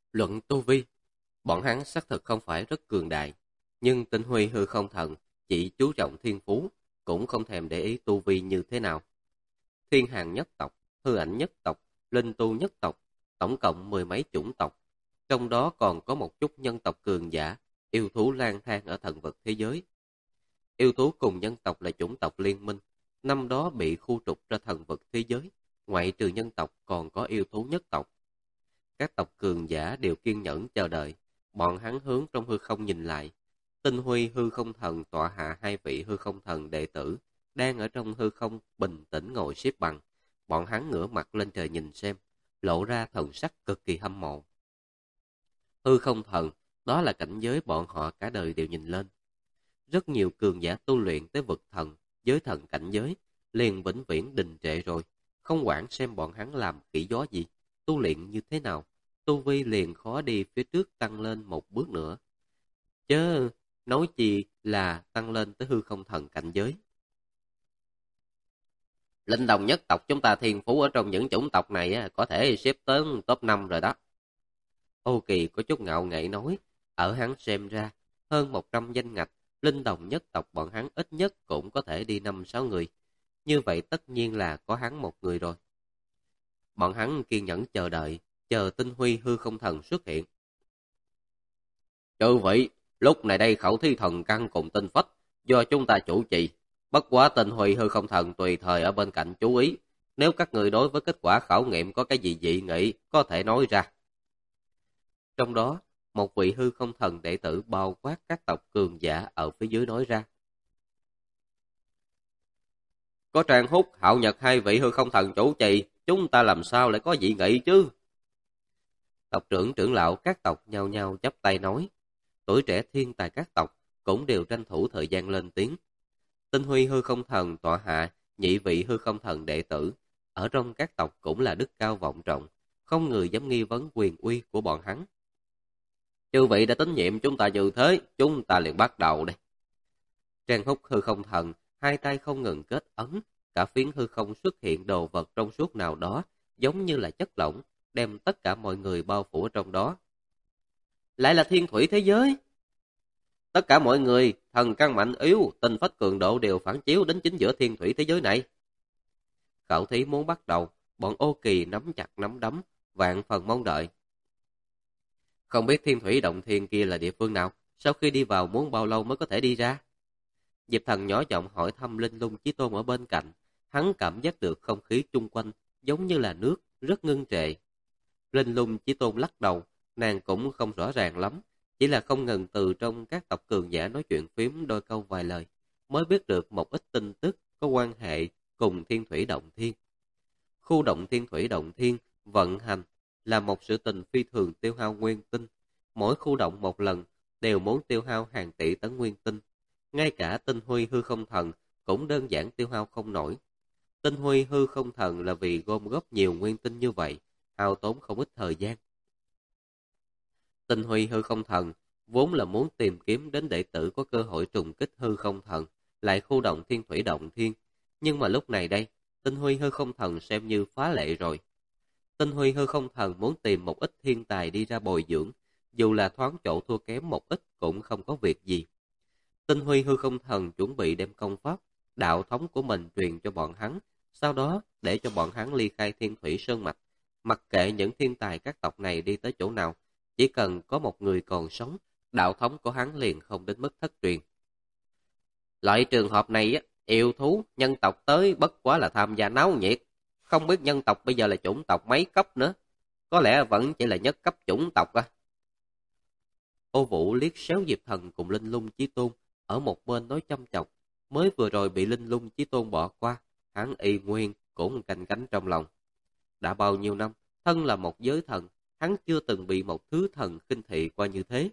Luận tu vi, bọn hắn xác thực không phải rất cường đại, nhưng Tinh Huy hư không thần chỉ chú trọng thiên phú, cũng không thèm để ý tu vi như thế nào. Thiên hàng nhất tộc, hư ảnh nhất tộc, linh tu nhất tộc, tổng cộng mười mấy chủng tộc, trong đó còn có một chút nhân tộc cường giả, yêu thú lang thang ở thần vực thế giới. Yêu thú cùng nhân tộc là chủng tộc liên minh, năm đó bị khu trục ra thần vực thế giới, ngoại trừ nhân tộc còn có yêu thú nhất tộc. Các tộc cường giả đều kiên nhẫn chờ đợi, bọn hắn hướng trong hư không nhìn lại. Tinh Huy hư không thần tọa hạ hai vị hư không thần đệ tử, đang ở trong hư không bình tĩnh ngồi xếp bằng. Bọn hắn ngửa mặt lên trời nhìn xem, lộ ra thần sắc cực kỳ hâm mộ. Hư không thần, đó là cảnh giới bọn họ cả đời đều nhìn lên. Rất nhiều cường giả tu luyện tới vực thần, giới thần cảnh giới, liền vĩnh viễn đình trệ rồi, không quản xem bọn hắn làm kỹ gió gì, tu luyện như thế nào, tu vi liền khó đi phía trước tăng lên một bước nữa. Chớ nói chi là tăng lên tới hư không thần cảnh giới. Linh đồng nhất tộc chúng ta thiên phú ở trong những chủng tộc này có thể xếp tới top 5 rồi đó. Âu Kỳ có chút ngạo nghễ nói, ở hắn xem ra, hơn 100 danh ngạch, linh đồng nhất tộc bọn hắn ít nhất cũng có thể đi 5-6 người. Như vậy tất nhiên là có hắn một người rồi. Bọn hắn kiên nhẫn chờ đợi, chờ Tinh Huy hư không thần xuất hiện. Chư vị, lúc này đây khẩu thí thần căn cùng tinh phách, do chúng ta chủ trì. Bất quá Tinh Huy hư không thần tùy thời ở bên cạnh chú ý. Nếu các người đối với kết quả khảo nghiệm có cái gì dị nghị, có thể nói ra. Trong đó, một vị hư không thần đệ tử bao quát các tộc cường giả ở phía dưới nói ra. Có Trang Húc, Hạo Nhật hai vị hư không thần chủ trì, chúng ta làm sao lại có dị nghị chứ? Tộc trưởng trưởng lão các tộc nhao nhao chắp tay nói. Tuổi trẻ thiên tài các tộc cũng đều tranh thủ thời gian lên tiếng. Tinh Huy hư không thần tọa hạ, nhị vị hư không thần đệ tử, ở trong các tộc cũng là đức cao vọng trọng, không người dám nghi vấn quyền uy của bọn hắn. Chư vị đã tín nhiệm chúng ta như thế, chúng ta liền bắt đầu đây. Trang Húc hư không thần, hai tay không ngừng kết ấn, cả phiến hư không xuất hiện đồ vật trong suốt nào đó, giống như là chất lỏng, đem tất cả mọi người bao phủ ở trong đó. Lại là thiên thủy thế giới. Tất cả mọi người, thần căn mạnh yếu, tinh phách cường độ đều phản chiếu đến chính giữa thiên thủy thế giới này. Khảo thí muốn bắt đầu, bọn Ô Kỳ nắm chặt nắm đấm, vạn phần mong đợi. Không biết thiên thủy động thiên kia là địa phương nào, sau khi đi vào muốn bao lâu mới có thể đi ra? Diệp Thần nhỏ giọng hỏi thăm Linh Lung Chí Tôn ở bên cạnh, hắn cảm giác được không khí chung quanh giống như là nước, rất ngưng trệ. Linh Lung Chí Tôn lắc đầu, nàng cũng không rõ ràng lắm, chỉ là không ngừng từ trong các tộc cường giả nói chuyện phím đôi câu vài lời, mới biết được một ít tin tức có quan hệ cùng thiên thủy động thiên. Khu động thiên thủy động thiên vận hành là một sự tình phi thường tiêu hao nguyên tinh, mỗi khu động một lần đều muốn tiêu hao hàng tỷ tấn nguyên tinh. Ngay cả Tinh Huy hư không thần cũng đơn giản tiêu hao không nổi. Tinh Huy hư không thần là vì gom góp nhiều nguyên tinh như vậy, hao tốn không ít thời gian. Tinh Huy hư không thần vốn là muốn tìm kiếm đến đệ tử có cơ hội trùng kích hư không thần, lại khu động thiên thủy động thiên. Nhưng mà lúc này đây, Tinh Huy hư không thần xem như phá lệ rồi. Tinh Huy hư không thần muốn tìm một ít thiên tài đi ra bồi dưỡng, dù là thoáng chỗ thua kém một ít cũng không có việc gì. Tinh Huy hư không thần chuẩn bị đem công pháp, đạo thống của mình truyền cho bọn hắn, sau đó để cho bọn hắn ly khai thiên thủy sơn mạch. Mặc kệ những thiên tài các tộc này đi tới chỗ nào, chỉ cần có một người còn sống, đạo thống của hắn liền không đến mức thất truyền. Loại trường hợp này, yêu thú, nhân tộc tới bất quá là tham gia náo nhiệt. Không biết nhân tộc bây giờ là chủng tộc mấy cấp nữa. Có lẽ vẫn chỉ là nhất cấp chủng tộc à. Ô Vũ liếc xéo Diệp Thần cùng Linh Lung Chí Tôn, ở một bên nói chăm chọc. Mới vừa rồi bị Linh Lung Chí Tôn bỏ qua, hắn y nguyên cũng canh cánh trong lòng. Đã bao nhiêu năm, thân là một giới thần, hắn chưa từng bị một thứ thần khinh thị qua như thế.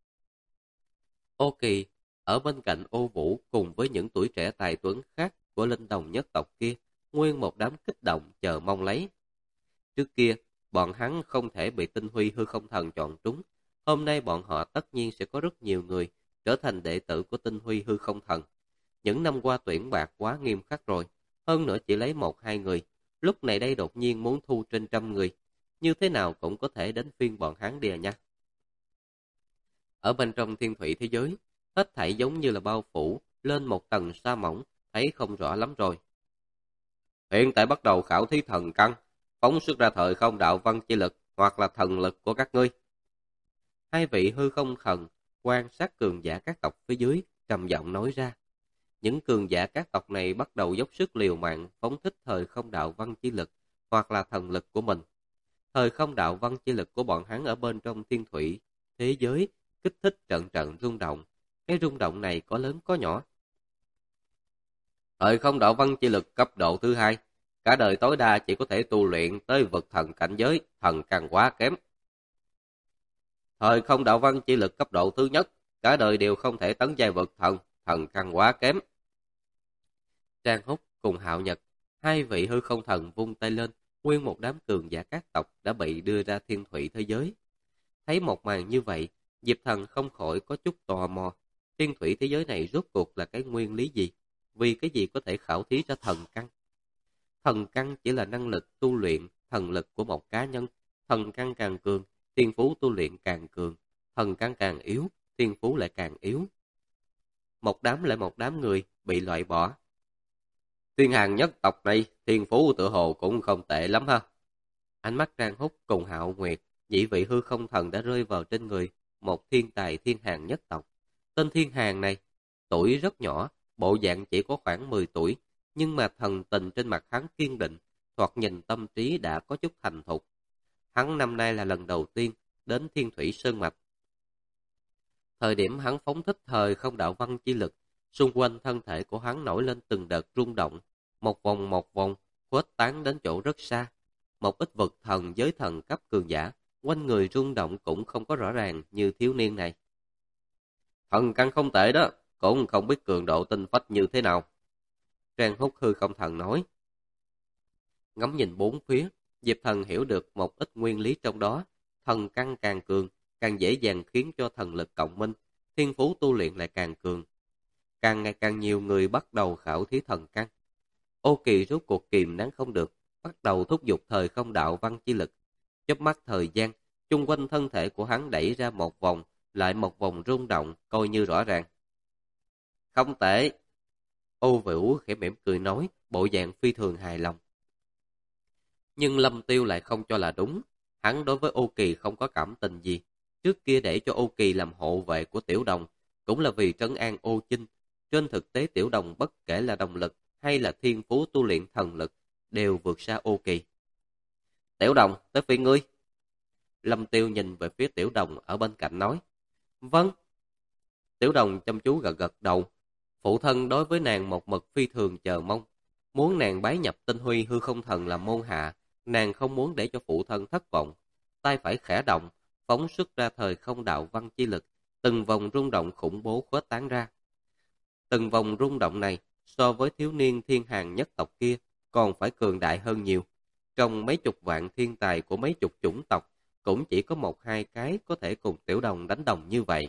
Ô Kỳ ở bên cạnh Ô Vũ cùng với những tuổi trẻ tài tuấn khác của linh đồng nhất tộc kia, nguyên một đám kích động chờ mong lấy. Trước kia, bọn hắn không thể bị Tinh Huy hư không thần chọn trúng. Hôm nay bọn họ tất nhiên sẽ có rất nhiều người trở thành đệ tử của Tinh Huy hư không thần. Những năm qua tuyển bạc quá nghiêm khắc rồi, hơn nữa chỉ lấy 1-2 người. Lúc này đây đột nhiên muốn thu trên trăm người. như thế nào cũng có thể đến phiên bọn hắn đi à nha. Ở bên trong thiên thủy thế giới, hết thảy giống như là bao phủ lên một tầng sa mỏng, thấy không rõ lắm rồi. Hiện tại bắt đầu khảo thí thần căn, phóng xuất ra thời không đạo văn chi lực hoặc là thần lực của các ngươi. Hai vị hư không thần quan sát cường giả các tộc phía dưới, trầm giọng nói ra. Những cường giả các tộc này bắt đầu dốc sức liều mạng phóng thích thời không đạo văn chi lực hoặc là thần lực của mình. Thời không đạo văn chi lực của bọn hắn ở bên trong thiên thủy thế giới kích thích trận trận rung động. Cái rung động này có lớn có nhỏ. Thời không đạo văn chi lực cấp độ thứ hai, cả đời tối đa chỉ có thể tu luyện tới vực thần cảnh giới, thần căn quá kém. Thời không đạo văn chi lực cấp độ thứ nhất, cả đời đều không thể tấn giai vực thần, thần căn quá kém. Trang Húc cùng Hạo Nhật, hai vị hư không thần vung tay lên, nguyên một đám cường giả các tộc đã bị đưa ra thiên thủy thế giới. Thấy một màn như vậy, Diệp Thần không khỏi có chút tò mò. Thiên thủy thế giới này rốt cuộc là cái nguyên lý gì? Vì cái gì có thể khảo thí ra thần căn? Thần căn chỉ là năng lực tu luyện thần lực của một cá nhân. Thần căn càng cường, thiên phú tu luyện càng cường. Thần căn càng yếu, thiên phú lại càng yếu. Một đám lại một đám người bị loại bỏ. Thiên hàng nhất tộc này, thiên phú tự hồ cũng không tệ lắm ha. Ánh mắt Trang Húc cùng Hạo Nguyệt, nhị vị hư không thần đã rơi vào trên người một thiên tài thiên hàng nhất tộc. Tên thiên hàng này, tuổi rất nhỏ, bộ dạng chỉ có khoảng 10 tuổi, nhưng mà thần tình trên mặt hắn kiên định, thoạt nhìn tâm trí đã có chút thành thục. Hắn năm nay là lần đầu tiên đến Thiên Thủy Sơn Mạch. Thời điểm hắn phóng thích thời không đạo văn chi lực, xung quanh thân thể của hắn nổi lên từng đợt rung động, một vòng, khuếch tán đến chỗ rất xa. Một ít vực thần giới thần cấp cường giả, quanh người rung động cũng không có rõ ràng như thiếu niên này. Thần căn không tệ đó, cũng không biết cường độ tinh phách như thế nào. Trang Húc hư không thần nói. Ngắm nhìn bốn phía, Diệp Thần hiểu được một ít nguyên lý trong đó. Thần căn càng cường, càng dễ dàng khiến cho thần lực cộng minh, thiên phú tu luyện lại càng cường. Càng ngày càng nhiều người bắt đầu khảo thí thần căn. Ô Kỳ rốt cuộc kìm nén không được, bắt đầu thúc giục thời không đạo văn chi lực. Chớp mắt thời gian, chung quanh thân thể của hắn đẩy ra một vòng, lại một vòng rung động, coi như rõ ràng. Không tệ. Ô Vũ khẽ mỉm cười nói, bộ dạng phi thường hài lòng. Nhưng Lâm Tiêu lại không cho là đúng. Hắn đối với Ô Kỳ không có cảm tình gì. Trước kia để cho Ô Kỳ làm hộ vệ của Tiểu Đồng, cũng là vì trấn an Ô Chinh. Trên thực tế Tiểu Đồng bất kể là động lực hay là thiên phú tu luyện thần lực, đều vượt xa Ô Kỳ. Tiểu Đồng, tới phiên ngươi. Lâm Tiêu nhìn về phía Tiểu Đồng ở bên cạnh nói. Vâng. Tiểu Đồng chăm chú gật gật đầu. Phụ thân đối với nàng một mực phi thường chờ mong. Muốn nàng bái nhập Tinh Huy hư không thần làm môn hạ, nàng không muốn để cho phụ thân thất vọng. Tay phải khẽ động, phóng xuất ra thời không đạo văn chi lực, từng vòng rung động khủng bố khuếch tán ra. Từng vòng rung động này, so với thiếu niên thiên hàng nhất tộc kia, còn phải cường đại hơn nhiều. Trong mấy chục vạn thiên tài của mấy chục chủng tộc, cũng chỉ có một hai cái có thể cùng Tiểu Đồng đánh đồng như vậy.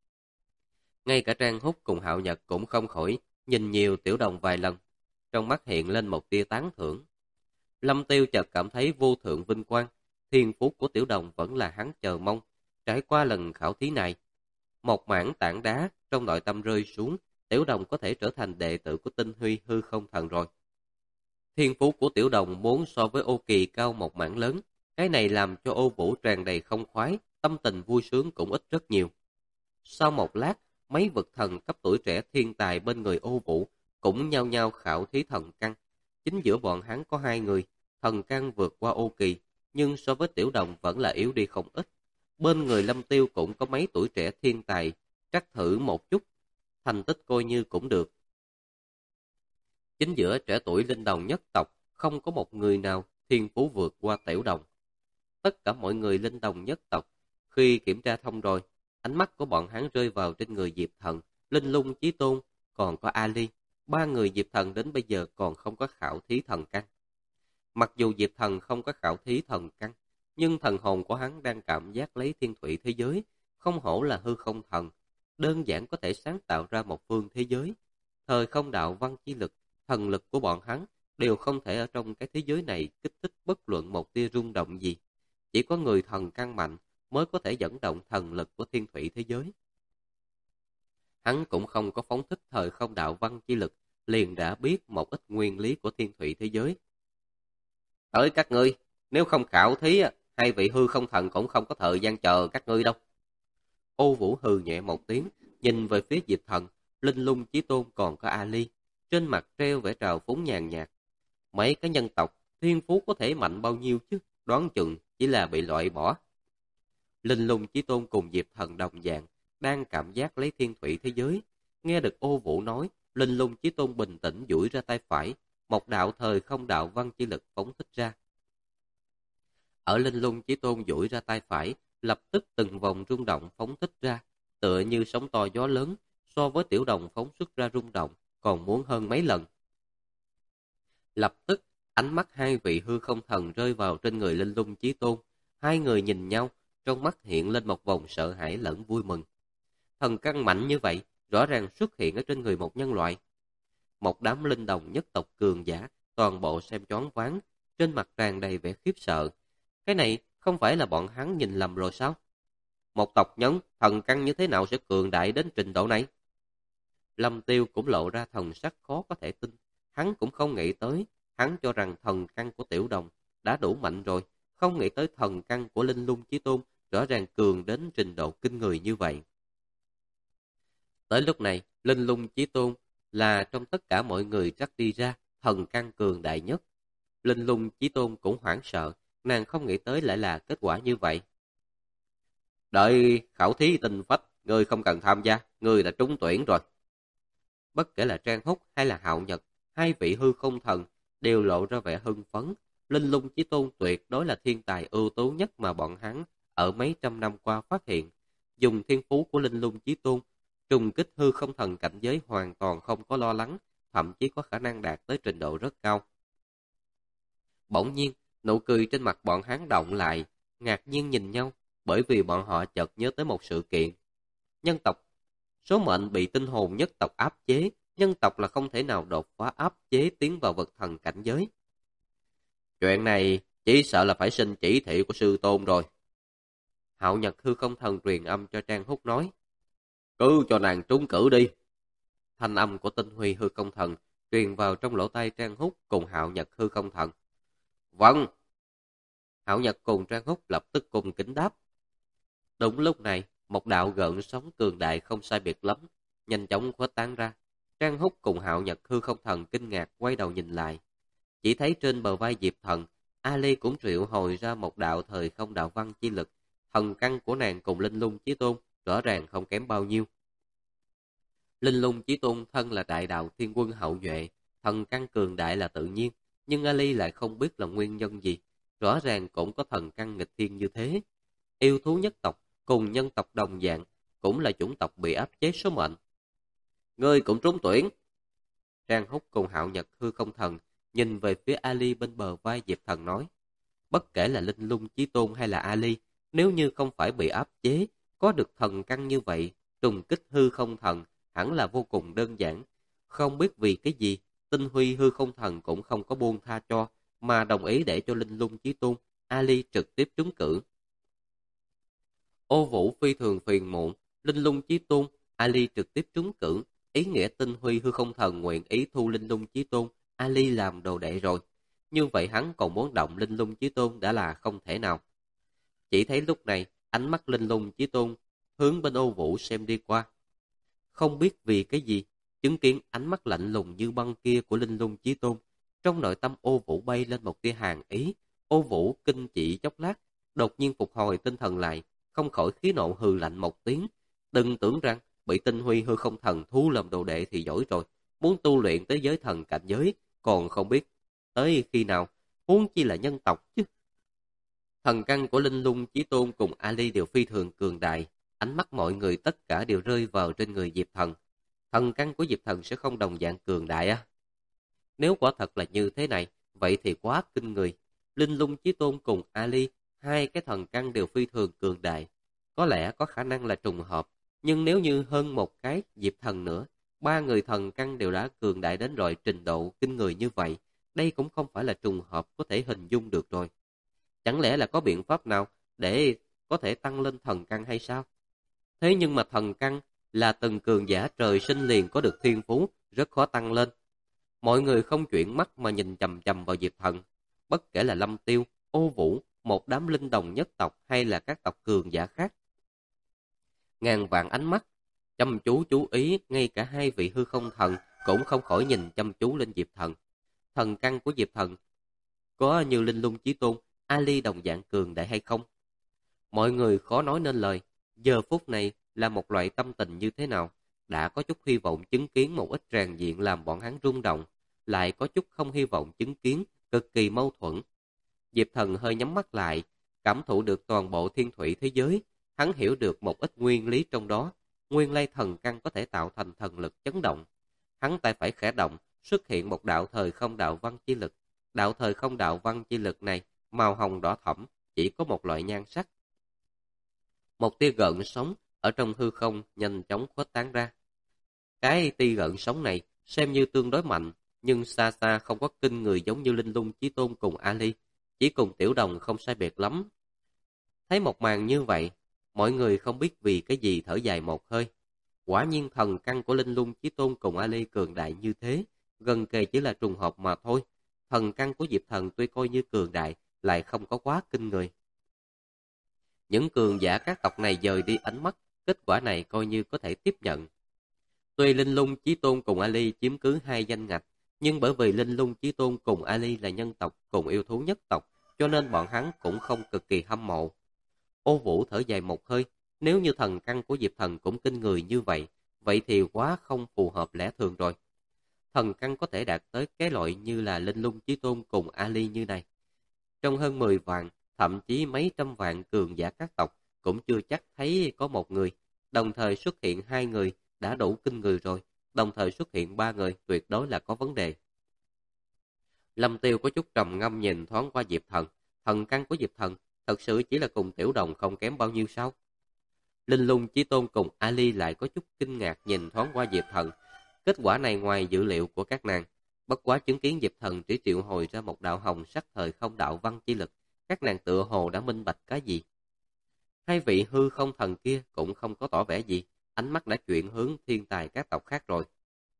Ngay cả Trang Húc cùng Hạo Nhật cũng không khỏi nhìn nhiều Tiểu Đồng vài lần, trong mắt hiện lên một tia tán thưởng. Lâm Tiêu chợt cảm thấy vô thượng vinh quang, thiên phú của Tiểu Đồng vẫn là hắn chờ mong. Trải qua lần khảo thí này, một mảng tảng đá trong nội tâm rơi xuống, Tiểu Đồng có thể trở thành đệ tử của Tinh Huy hư không thần rồi. Thiên phú của Tiểu Đồng muốn so với Ô Kỳ cao một mảng lớn, cái này làm cho Ô Vũ tràn đầy không khoái, tâm tình vui sướng cũng ít rất nhiều. Sau một lát, mấy vực thần cấp tuổi trẻ thiên tài bên người Ô Vũ cũng nhao nhao khảo thí thần căn. Chính giữa bọn hắn có hai người, thần căn vượt qua Ô Kỳ, nhưng so với Tiểu Đồng vẫn là yếu đi không ít. Bên người Lâm Tiêu cũng có mấy tuổi trẻ thiên tài, trắc thử một chút, thành tích coi như cũng được. Chính giữa trẻ tuổi linh đồng nhất tộc, không có một người nào thiên phú vượt qua Tiểu Đồng. Tất cả mọi người linh đồng nhất tộc, khi kiểm tra thông rồi, ánh mắt của bọn hắn rơi vào trên người Diệp Thần, Linh Lung Chí Tôn, còn có Ali. Ba người Diệp Thần đến bây giờ còn không có khảo thí thần căn. Mặc dù Diệp Thần không có khảo thí thần căn, nhưng thần hồn của hắn đang cảm giác lấy thiên thủy thế giới, không hổ là hư không thần, đơn giản có thể sáng tạo ra một phương thế giới. Thời không đạo văn chi lực, thần lực của bọn hắn đều không thể ở trong cái thế giới này kích thích bất luận một tia rung động gì. chỉ có người thần căn mạnh mới có thể dẫn động thần lực của thiên thủy thế giới. Hắn cũng không có phóng thích thời không đạo văn chi lực, liền đã biết một ít nguyên lý của thiên thủy thế giới. Tới các ngươi, nếu không khảo thí, hai vị hư không thần cũng không có thời gian chờ các ngươi đâu. Ô Vũ hừ nhẹ một tiếng, nhìn về phía Diệp Thần, Linh Lung Chí Tôn còn có Ali, trên mặt treo vẻ trào phúng nhàn nhạt. Mấy cái nhân tộc, thiên phú có thể mạnh bao nhiêu chứ, đoán chừng chỉ là bị loại bỏ. Linh Lung Chí Tôn cùng Diệp Thần đồng dạng, đang cảm giác lấy thiên thủy thế giới. Nghe được Ô Vũ nói, Linh Lung Chí Tôn bình tĩnh duỗi ra tay phải, một đạo thời không đạo văn chi lực phóng thích ra. Ở Linh Lung Chí Tôn duỗi ra tay phải, lập tức từng vòng rung động phóng thích ra, tựa như sóng to gió lớn, so với tiểu đồng phóng xuất ra rung động, còn muốn hơn mấy lần. Lập tức, ánh mắt hai vị hư không thần rơi vào trên người Linh Lung Chí Tôn. Hai người nhìn nhau, trong mắt hiện lên một vòng sợ hãi lẫn vui mừng. Thần căn mạnh như vậy, rõ ràng xuất hiện ở trên người một nhân loại. Một đám linh đồng nhất tộc cường giả, toàn bộ xem choáng váng, trên mặt tràn đầy vẻ khiếp sợ. Cái này không phải là bọn hắn nhìn lầm rồi sao? Một tộc nhân, thần căn như thế nào sẽ cường đại đến trình độ này? Lâm Tiêu cũng lộ ra thần sắc khó có thể tin. Hắn cũng không nghĩ tới, hắn cho rằng thần căn của tiểu đồng đã đủ mạnh rồi, không nghĩ tới thần căn của Linh Lung Chí Tôn rõ ràng cường đến trình độ kinh người như vậy. Tới lúc này, Linh Lung Chí Tôn là trong tất cả mọi người trắc đi ra thần căn cường đại nhất. Linh Lung Chí Tôn cũng hoảng sợ, nàng không nghĩ tới lại là kết quả như vậy. Đợi khảo thí tinh phách, ngươi không cần tham gia, ngươi đã trúng tuyển rồi. Bất kể là Trang Húc hay là Hạo Nhật, hai vị hư không thần đều lộ ra vẻ hưng phấn. Linh Lung Chí Tôn tuyệt đối là thiên tài ưu tú nhất mà bọn hắn ở mấy trăm năm qua phát hiện. Dùng thiên phú của Linh Lung Chí Tôn, trùng kích hư không thần cảnh giới hoàn toàn không có lo lắng, thậm chí có khả năng đạt tới trình độ rất cao. Bỗng nhiên, nụ cười trên mặt bọn hắn động lại, ngạc nhiên nhìn nhau, bởi vì bọn họ chợt nhớ tới một sự kiện. Nhân tộc, số mệnh bị tinh hồn nhất tộc áp chế, nhân tộc là không thể nào đột phá áp chế tiến vào vật thần cảnh giới. Chuyện này chỉ sợ là phải xin chỉ thị của sư tôn rồi. Hạo Nhật hư không thần truyền âm cho Trang Húc nói, cứ cho nàng trúng cử đi. Thanh âm của Tinh Huy hư không thần truyền vào trong lỗ tai Trang Húc cùng Hạo Nhật hư không thần. Vâng. Hạo Nhật cùng Trang Húc lập tức cùng kính đáp. Đúng lúc này, một đạo gợn sóng cường đại không sai biệt lắm, nhanh chóng khuếch tán ra. Trang Húc cùng Hạo Nhật hư không thần kinh ngạc quay đầu nhìn lại. Chỉ thấy trên bờ vai Diệp Thần, Ali cũng triệu hồi ra một đạo thời không đạo văn chi lực. Thần căn của nàng cùng Linh Lung Chí Tôn rõ ràng không kém bao nhiêu. Linh Lung Chí Tôn thân là đại đạo thiên quân hậu duệ, thần căn cường đại là tự nhiên, nhưng Ali lại không biết là nguyên nhân gì, rõ ràng cũng có thần căn nghịch thiên như thế. Yêu thú nhất tộc cùng nhân tộc đồng dạng, cũng là chủng tộc bị áp chế số mệnh. Ngươi cũng trúng tuyển. Trang Húc cùng Hạo Nhật hư không thần nhìn về phía Ali bên bờ vai Diệp Thần nói, bất kể là Linh Lung Chí Tôn hay là Ali, nếu như không phải bị áp chế, có được thần căn như vậy, trùng kích hư không thần hẳn là vô cùng đơn giản. Không biết vì cái gì, Tinh Huy hư không thần cũng không có buông tha cho, mà đồng ý để cho Linh Lung Chí Tôn, Ali trực tiếp trúng cử. Ô Vũ phi thường phiền muộn, Linh Lung Chí Tôn, Ali trực tiếp trúng cử, ý nghĩa Tinh Huy hư không thần nguyện ý thu Linh Lung Chí Tôn, Ali làm đồ đệ rồi. Như vậy hắn còn muốn động Linh Lung Chí Tôn đã là không thể nào. Chỉ thấy lúc này, ánh mắt Linh Lung Chí Tôn hướng bên Ô Vũ xem đi qua. Không biết vì cái gì, chứng kiến ánh mắt lạnh lùng như băng kia của Linh Lung Chí Tôn, trong nội tâm Ô Vũ bay lên một tia hàn ý. Ô Vũ kinh chỉ chốc lát, đột nhiên phục hồi tinh thần lại, không khỏi khí nộ hừ lạnh một tiếng. Đừng tưởng rằng bị Tinh Huy hư không thần thu làm đồ đệ thì giỏi rồi, muốn tu luyện tới giới thần cảnh giới, còn không biết tới khi nào, huống chi là nhân tộc chứ. Thần căn của Linh Lung Chí Tôn cùng Ali đều phi thường cường đại, ánh mắt mọi người tất cả đều rơi vào trên người Diệp Thần. Thần căn của Diệp Thần sẽ không đồng dạng cường đại à? Nếu quả thật là như thế này, vậy thì quá kinh người. Linh Lung Chí Tôn cùng Ali, hai cái thần căn đều phi thường cường đại. Có lẽ có khả năng là trùng hợp, nhưng nếu như hơn một cái Diệp Thần nữa, ba người thần căn đều đã cường đại đến rồi trình độ kinh người như vậy, đây cũng không phải là trùng hợp có thể hình dung được rồi. Chẳng lẽ là có biện pháp nào để có thể tăng lên thần căn hay sao? Thế nhưng mà thần căn là từng cường giả trời sinh liền có được thiên phú, rất khó tăng lên. Mọi người không chuyển mắt mà nhìn chằm chằm vào Diệp Thần. Bất kể là Lâm Tiêu, Ô Vũ, một đám linh đồng nhất tộc hay là các tộc cường giả khác. Ngàn vạn ánh mắt, chăm chú ý, ngay cả hai vị hư không thần cũng không khỏi nhìn chăm chú lên Diệp Thần. Thần căn của Diệp Thần có như Linh Lung Chí Tôn, Ali đồng dạng cường đại hay không? Mọi người khó nói nên lời, giờ phút này là một loại tâm tình như thế nào? Đã có chút hy vọng chứng kiến một ít tràng diện làm bọn hắn rung động, lại có chút không hy vọng chứng kiến, cực kỳ mâu thuẫn. Diệp Thần hơi nhắm mắt lại, cảm thụ được toàn bộ thiên thủy thế giới, hắn hiểu được một ít nguyên lý trong đó, nguyên lai thần căn có thể tạo thành thần lực chấn động. Hắn tay phải khẽ động, xuất hiện một đạo thời không đạo văn chi lực. Đạo thời không đạo văn chi lực này, màu hồng đỏ thẫm, chỉ có một loại nhan sắc. Một tia gợn sóng ở trong hư không nhanh chóng khuếch tán ra. Cái tia gợn sóng này xem như tương đối mạnh, nhưng xa xa không có kinh người giống như Linh Lung Chí Tôn cùng Ali, chỉ cùng Tiểu Đồng không sai biệt lắm. Thấy một màn như vậy, mọi người không biết vì cái gì thở dài một hơi. Quả nhiên thần căn của Linh Lung Chí Tôn cùng Ali cường đại như thế, gần kề chỉ là trùng hợp mà thôi. Thần căn của Diệp Thần tuy coi như cường đại, lại không có quá kinh người. Những cường giả các tộc này dời đi ánh mắt, kết quả này coi như có thể tiếp nhận. Tuy Linh Lung Chí Tôn cùng Ali chiếm cứ hai danh ngạch, nhưng bởi vì Linh Lung Chí Tôn cùng Ali là nhân tộc cùng yêu thú nhất tộc, cho nên bọn hắn cũng không cực kỳ hâm mộ. Ô Vũ thở dài một hơi, nếu như thần căn của Diệp Thần cũng kinh người như vậy, vậy thì quá không phù hợp lẽ thường rồi. Thần căn có thể đạt tới cái loại như là Linh Lung Chí Tôn cùng Ali như này. Trong hơn 10 vạn, thậm chí mấy trăm vạn cường giả các tộc, cũng chưa chắc thấy có một người. Đồng thời xuất hiện hai người đã đủ kinh người rồi, đồng thời xuất hiện ba người tuyệt đối là có vấn đề. Lâm Tiêu có chút trầm ngâm nhìn thoáng qua Diệp Thần. Thần căn của Diệp Thần thật sự chỉ là cùng Tiểu Đồng không kém bao nhiêu sao? Linh Lung Chí Tôn cùng Ali lại có chút kinh ngạc nhìn thoáng qua Diệp Thần. Kết quả này ngoài dữ liệu của các nàng, bất quá chứng kiến Diệp Thần chỉ triệu hồi ra một đạo hồng sắc thời không đạo văn chi lực, các nàng tựa hồ đã minh bạch cái gì. Hai vị hư không thần kia cũng không có tỏ vẻ gì, ánh mắt đã chuyển hướng thiên tài các tộc khác rồi.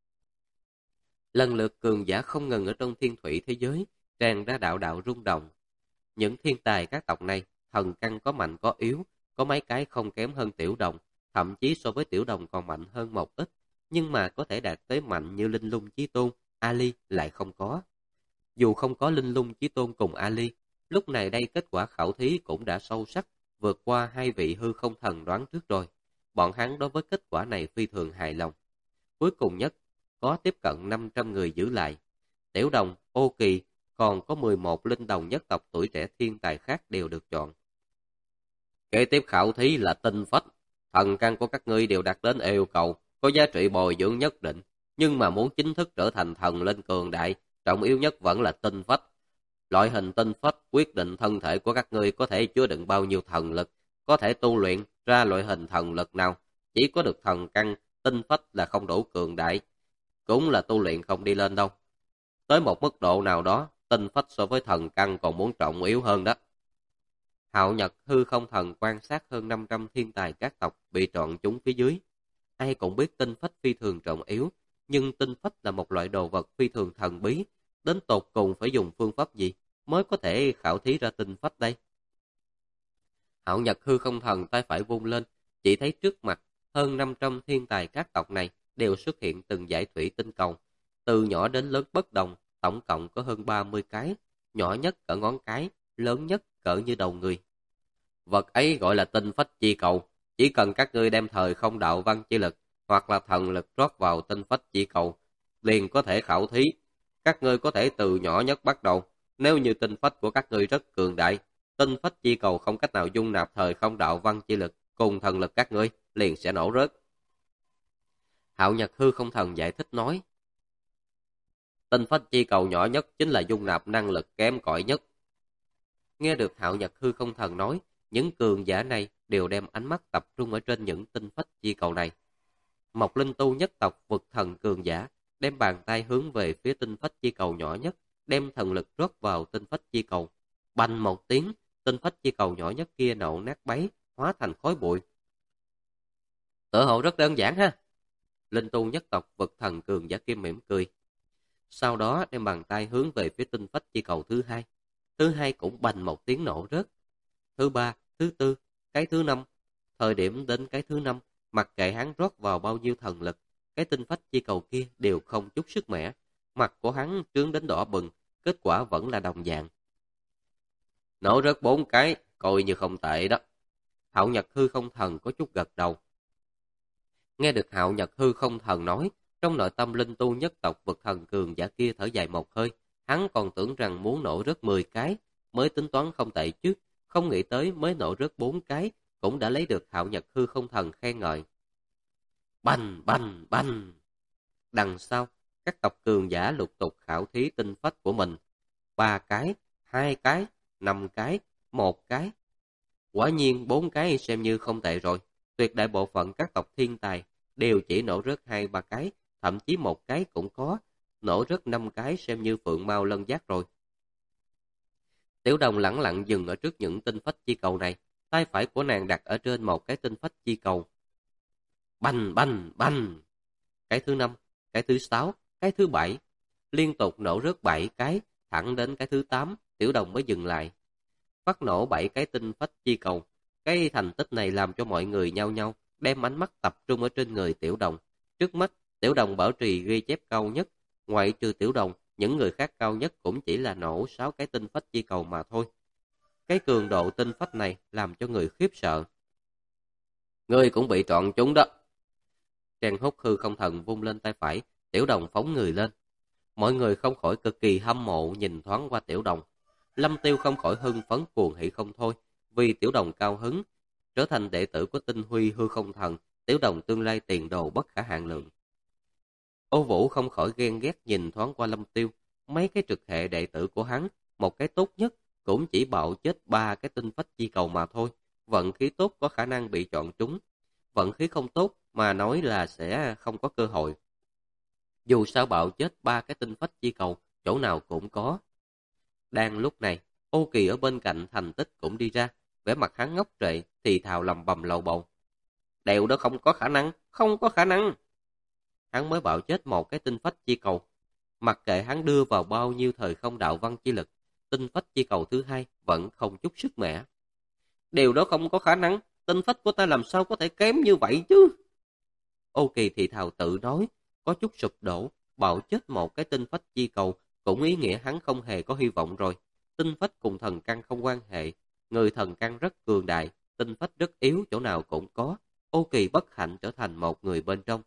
Lần lượt cường giả không ngừng ở trong thiên thủy thế giới, tràn ra đạo đạo rung động. Những thiên tài các tộc này, thần căn có mạnh có yếu, có mấy cái không kém hơn Tiểu Đồng, thậm chí so với Tiểu Đồng còn mạnh hơn một ít, nhưng mà có thể đạt tới mạnh như Linh Lung Chí Tôn, Ali lại không có. Dù không có Linh Lung Chí Tôn cùng Ali, lúc này đây kết quả khảo thí cũng đã sâu sắc, vượt qua hai vị hư không thần đoán trước rồi. Bọn hắn đối với kết quả này phi thường hài lòng. Cuối cùng nhất, có tiếp cận 500 người giữ lại. Tiểu Đồng, Ô Kỳ, còn có 11 linh đồng nhất tộc tuổi trẻ thiên tài khác đều được chọn. Kế tiếp khảo thí là tinh phách. Thần căn của các ngươi đều đạt đến yêu cầu, có giá trị bồi dưỡng nhất định. Nhưng mà muốn chính thức trở thành thần linh cường đại, trọng yếu nhất vẫn là tinh phách. Loại hình tinh phách quyết định thân thể của các ngươi có thể chứa đựng bao nhiêu thần lực, có thể tu luyện ra loại hình thần lực nào. Chỉ có được thần căn, tinh phách là không đủ cường đại, cũng là tu luyện không đi lên đâu. Tới một mức độ nào đó, tinh phách so với thần căn còn muốn trọng yếu hơn đó. Hạo Nhật hư không thần quan sát hơn 500 thiên tài các tộc bị chọn chúng phía dưới. Ai cũng biết tinh phách phi thường trọng yếu, nhưng tinh phách là một loại đồ vật phi thường thần bí, đến tột cùng phải dùng phương pháp gì mới có thể khảo thí ra tinh phách đây? Hạo Nhật hư không thần tay phải vung lên, chỉ thấy trước mặt hơn 500 thiên tài các tộc này đều xuất hiện từng dải thủy tinh cầu, từ nhỏ đến lớn bất đồng, tổng cộng có hơn 30 cái, nhỏ nhất cỡ ngón cái, lớn nhất cỡ như đầu người. Vật ấy gọi là tinh phách chi cầu, chỉ cần các ngươi đem thời không đạo văn chi lực hoặc là thần lực rót vào tinh phách chi cầu, liền có thể khảo thí. Các ngươi có thể từ nhỏ nhất bắt đầu, nếu như tinh phách của các ngươi rất cường đại, tinh phách chi cầu không cách nào dung nạp thời không đạo văn chi lực cùng thần lực các ngươi, liền sẽ nổ rớt. Hạo Nhật hư không thần giải thích nói, tinh phách chi cầu nhỏ nhất chính là dung nạp năng lực kém cỏi nhất. Nghe được Hạo Nhật hư không thần nói, những cường giả này đều đem ánh mắt tập trung ở trên những tinh phách chi cầu này. Một linh tu nhất tộc vực thần cường giả đem bàn tay hướng về phía tinh phách chi cầu nhỏ nhất, đem thần lực rót vào tinh phách chi cầu. Bành một tiếng, tinh phách chi cầu nhỏ nhất kia nổ nát bấy, hóa thành khói bụi. Tựa hồ rất đơn giản ha. Linh tu nhất tộc vực thần cường giả kia mỉm cười. Sau đó đem bàn tay hướng về phía tinh phách chi cầu thứ hai. Thứ hai cũng bành một tiếng nổ rớt. Thứ ba, thứ tư, cái thứ năm. Thời điểm đến cái thứ năm, mặc kệ hắn rót vào bao nhiêu thần lực, cái tinh phách chi cầu kia đều không chút sức mẻ. Mặt của hắn trướng đến đỏ bừng, kết quả vẫn là đồng dạng. Nổ rớt 4 cái, coi như không tệ đó. Hạo Nhật Hư Không Thần có chút gật đầu. Nghe được Hạo Nhật Hư Không Thần nói, trong nội tâm linh tu nhất tộc vực thần cường giả kia thở dài một hơi, hắn còn tưởng rằng muốn nổ rớt 10 cái, mới tính toán không tệ chứ, không nghĩ tới mới nổ rớt 4 cái, cũng đã lấy được Hạo Nhật Hư Không Thần khen ngợi. Bành, bành, bành! Đằng sau, các tộc cường giả lục tục khảo thí tinh phách của mình. 3 cái, 2 cái, 5 cái, 1 cái. Quả nhiên 4 cái xem như không tệ rồi. Tuyệt đại bộ phận các tộc thiên tài đều chỉ nổ rớt 2-3 cái, thậm chí 1 cái cũng có. Nổ rớt 5 cái xem như phượng mao lân giác rồi. Tiểu Đồng lẳng lặng dừng ở trước những tinh phách chi cầu này. Tay phải của nàng đặt ở trên một cái tinh phách chi cầu. Bành, bành, bành! Cái thứ 5, cái thứ 6, cái thứ 7. Liên tục nổ rớt 7 cái, thẳng đến cái thứ 8, Tiểu Đồng mới dừng lại. Phát nổ 7 cái tinh phách chi cầu. Cái thành tích này làm cho mọi người nhao nhao đem ánh mắt tập trung ở trên người Tiểu Đồng. Trước mắt, Tiểu Đồng bảo trì ghi chép cao nhất. Ngoại trừ Tiểu Đồng, những người khác cao nhất cũng chỉ là nổ 6 cái tinh phách chi cầu mà thôi. Cái cường độ tinh phách này làm cho người khiếp sợ. Ngươi cũng bị trọn trúng đó. Trang Húc Hư Không Thần vung lên tay phải, Tiểu Đồng phóng người lên. Mọi người không khỏi cực kỳ hâm mộ nhìn thoáng qua Tiểu Đồng. Lâm Tiêu không khỏi hưng phấn cuồng hỉ không thôi, vì Tiểu Đồng cao hứng, trở thành đệ tử của Tinh Huy Hư Không Thần, Tiểu Đồng tương lai tiền đồ bất khả hạn lượng. Ô Vũ không khỏi ghen ghét nhìn thoáng qua Lâm Tiêu, mấy cái trực hệ đệ tử của hắn, một cái tốt nhất cũng chỉ bạo chết 3 cái tinh phách chi cầu mà thôi, vận khí tốt có khả năng bị chọn trúng, vận khí không tốt mà nói là sẽ không có cơ hội. Dù sao bạo chết 3 cái tinh phách chi cầu, chỗ nào cũng có. Đang lúc này, Ô Kỳ ở bên cạnh Thành Tích cũng đi ra, vẻ mặt hắn ngốc trệ, thì thào lầm bầm lầu bầu. Đều đó không có khả năng, không có khả năng. Hắn mới bạo chết một cái tinh phách chi cầu. Mặc kệ hắn đưa vào bao nhiêu thời không đạo văn chi lực, tinh phách chi cầu thứ hai vẫn không chút sức mẻ. Điều đó không có khả năng, tinh phách của ta làm sao có thể kém như vậy chứ? Ô Kỳ thì thào tự nói, có chút sụp đổ, bạo chết một cái tinh phách chi cầu, cũng ý nghĩa hắn không hề có hy vọng rồi. Tinh phách cùng thần căn không quan hệ, người thần căn rất cường đại, tinh phách rất yếu chỗ nào cũng có. Ô Kỳ bất hạnh trở thành một người bên trong.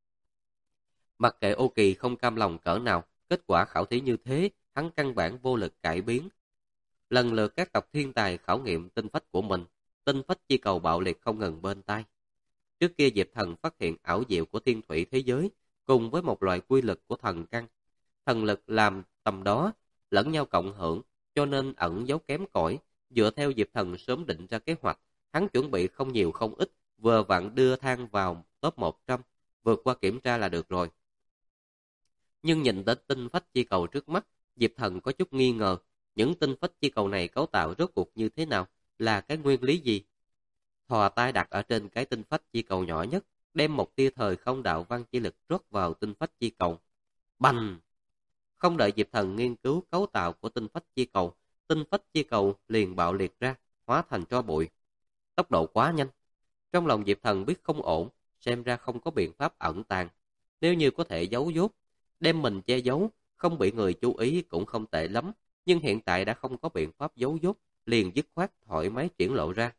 Mặc kệ Ô Kỳ không cam lòng cỡ nào, kết quả khảo thí như thế, hắn căn bản vô lực cải biến. Lần lượt các tộc thiên tài khảo nghiệm tinh phách của mình, tinh phách chi cầu bạo liệt không ngừng bên tai. Trước kia Diệp Thần phát hiện ảo diệu của thiên thủy thế giới, cùng với một loại quy lực của thần căn. Thần lực làm tầm đó, lẫn nhau cộng hưởng, cho nên ẩn dấu kém cỏi. Dựa theo Diệp Thần sớm định ra kế hoạch, hắn chuẩn bị không nhiều không ít, vừa vặn đưa thang vào top 100, vượt qua kiểm tra là được rồi. Nhưng nhìn đến tinh phách chi cầu trước mắt, Diệp Thần có chút nghi ngờ, những tinh phách chi cầu này cấu tạo rốt cuộc như thế nào, là cái nguyên lý gì? Thò tay đặt ở trên cái tinh phách chi cầu nhỏ nhất, đem một tia thời không đạo văn chi lực rót vào tinh phách chi cầu. Bành! Không đợi Diệp Thần nghiên cứu cấu tạo của tinh phách chi cầu liền bạo liệt ra, hóa thành tro bụi. Tốc độ quá nhanh. Trong lòng Diệp Thần biết không ổn, xem ra không có biện pháp ẩn tàng. Nếu như có thể giấu dốt, đem mình che giấu, không bị người chú ý cũng không tệ lắm. Nhưng hiện tại đã không có biện pháp giấu dốt, liền dứt khoát thoải mái triển lộ ra.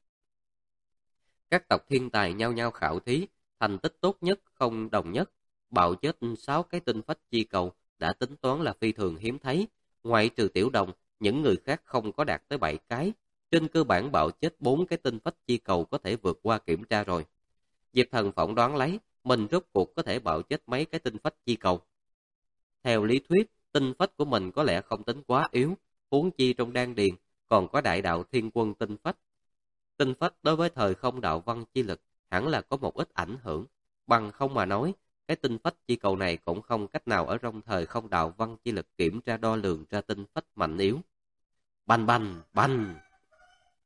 Các tộc thiên tài nhau nhau khảo thí, thành tích tốt nhất không đồng nhất, bạo chết 6 cái tinh phách chi cầu đã tính toán là phi thường hiếm thấy. Ngoại trừ Tiểu Đồng, những người khác không có đạt tới 7 cái. Trên cơ bản bạo chết 4 cái tinh phách chi cầu có thể vượt qua kiểm tra rồi. Diệp Thần phỏng đoán lấy, mình rốt cuộc có thể bạo chết mấy cái tinh phách chi cầu. Theo lý thuyết, tinh phách của mình có lẽ không tính quá yếu, huống chi trong đan điền còn có đại đạo thiên quân tinh phách. Tinh phách đối với thời không đạo văn chi lực hẳn là có một ít ảnh hưởng, bằng không mà nói, cái tinh phách chi cầu này cũng không cách nào ở trong thời không đạo văn chi lực kiểm tra đo lường ra tinh phách mạnh yếu. Bành bành bành!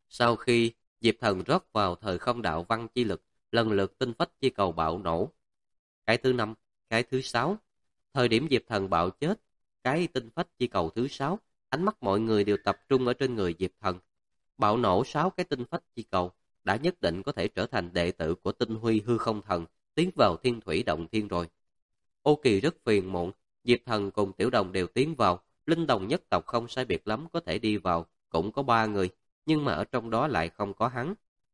Sau khi Diệp Thần rót vào thời không đạo văn chi lực, lần lượt tinh phách chi cầu bạo nổ. Cái thứ 5, cái thứ 6. Thời điểm Diệp Thần bạo chết, cái tinh phách chi cầu thứ 6, ánh mắt mọi người đều tập trung ở trên người Diệp Thần. Bạo nổ 6 cái tinh phách chi cầu đã nhất định có thể trở thành đệ tử của tinh huy hư không thần, tiến vào thiên thủy động thiên rồi. Ô Kỳ rất phiền muộn, Diệp Thần cùng Tiểu Đồng đều tiến vào, linh đồng nhất tộc không sai biệt lắm có thể đi vào, cũng có 3 người, nhưng mà ở trong đó lại không có hắn.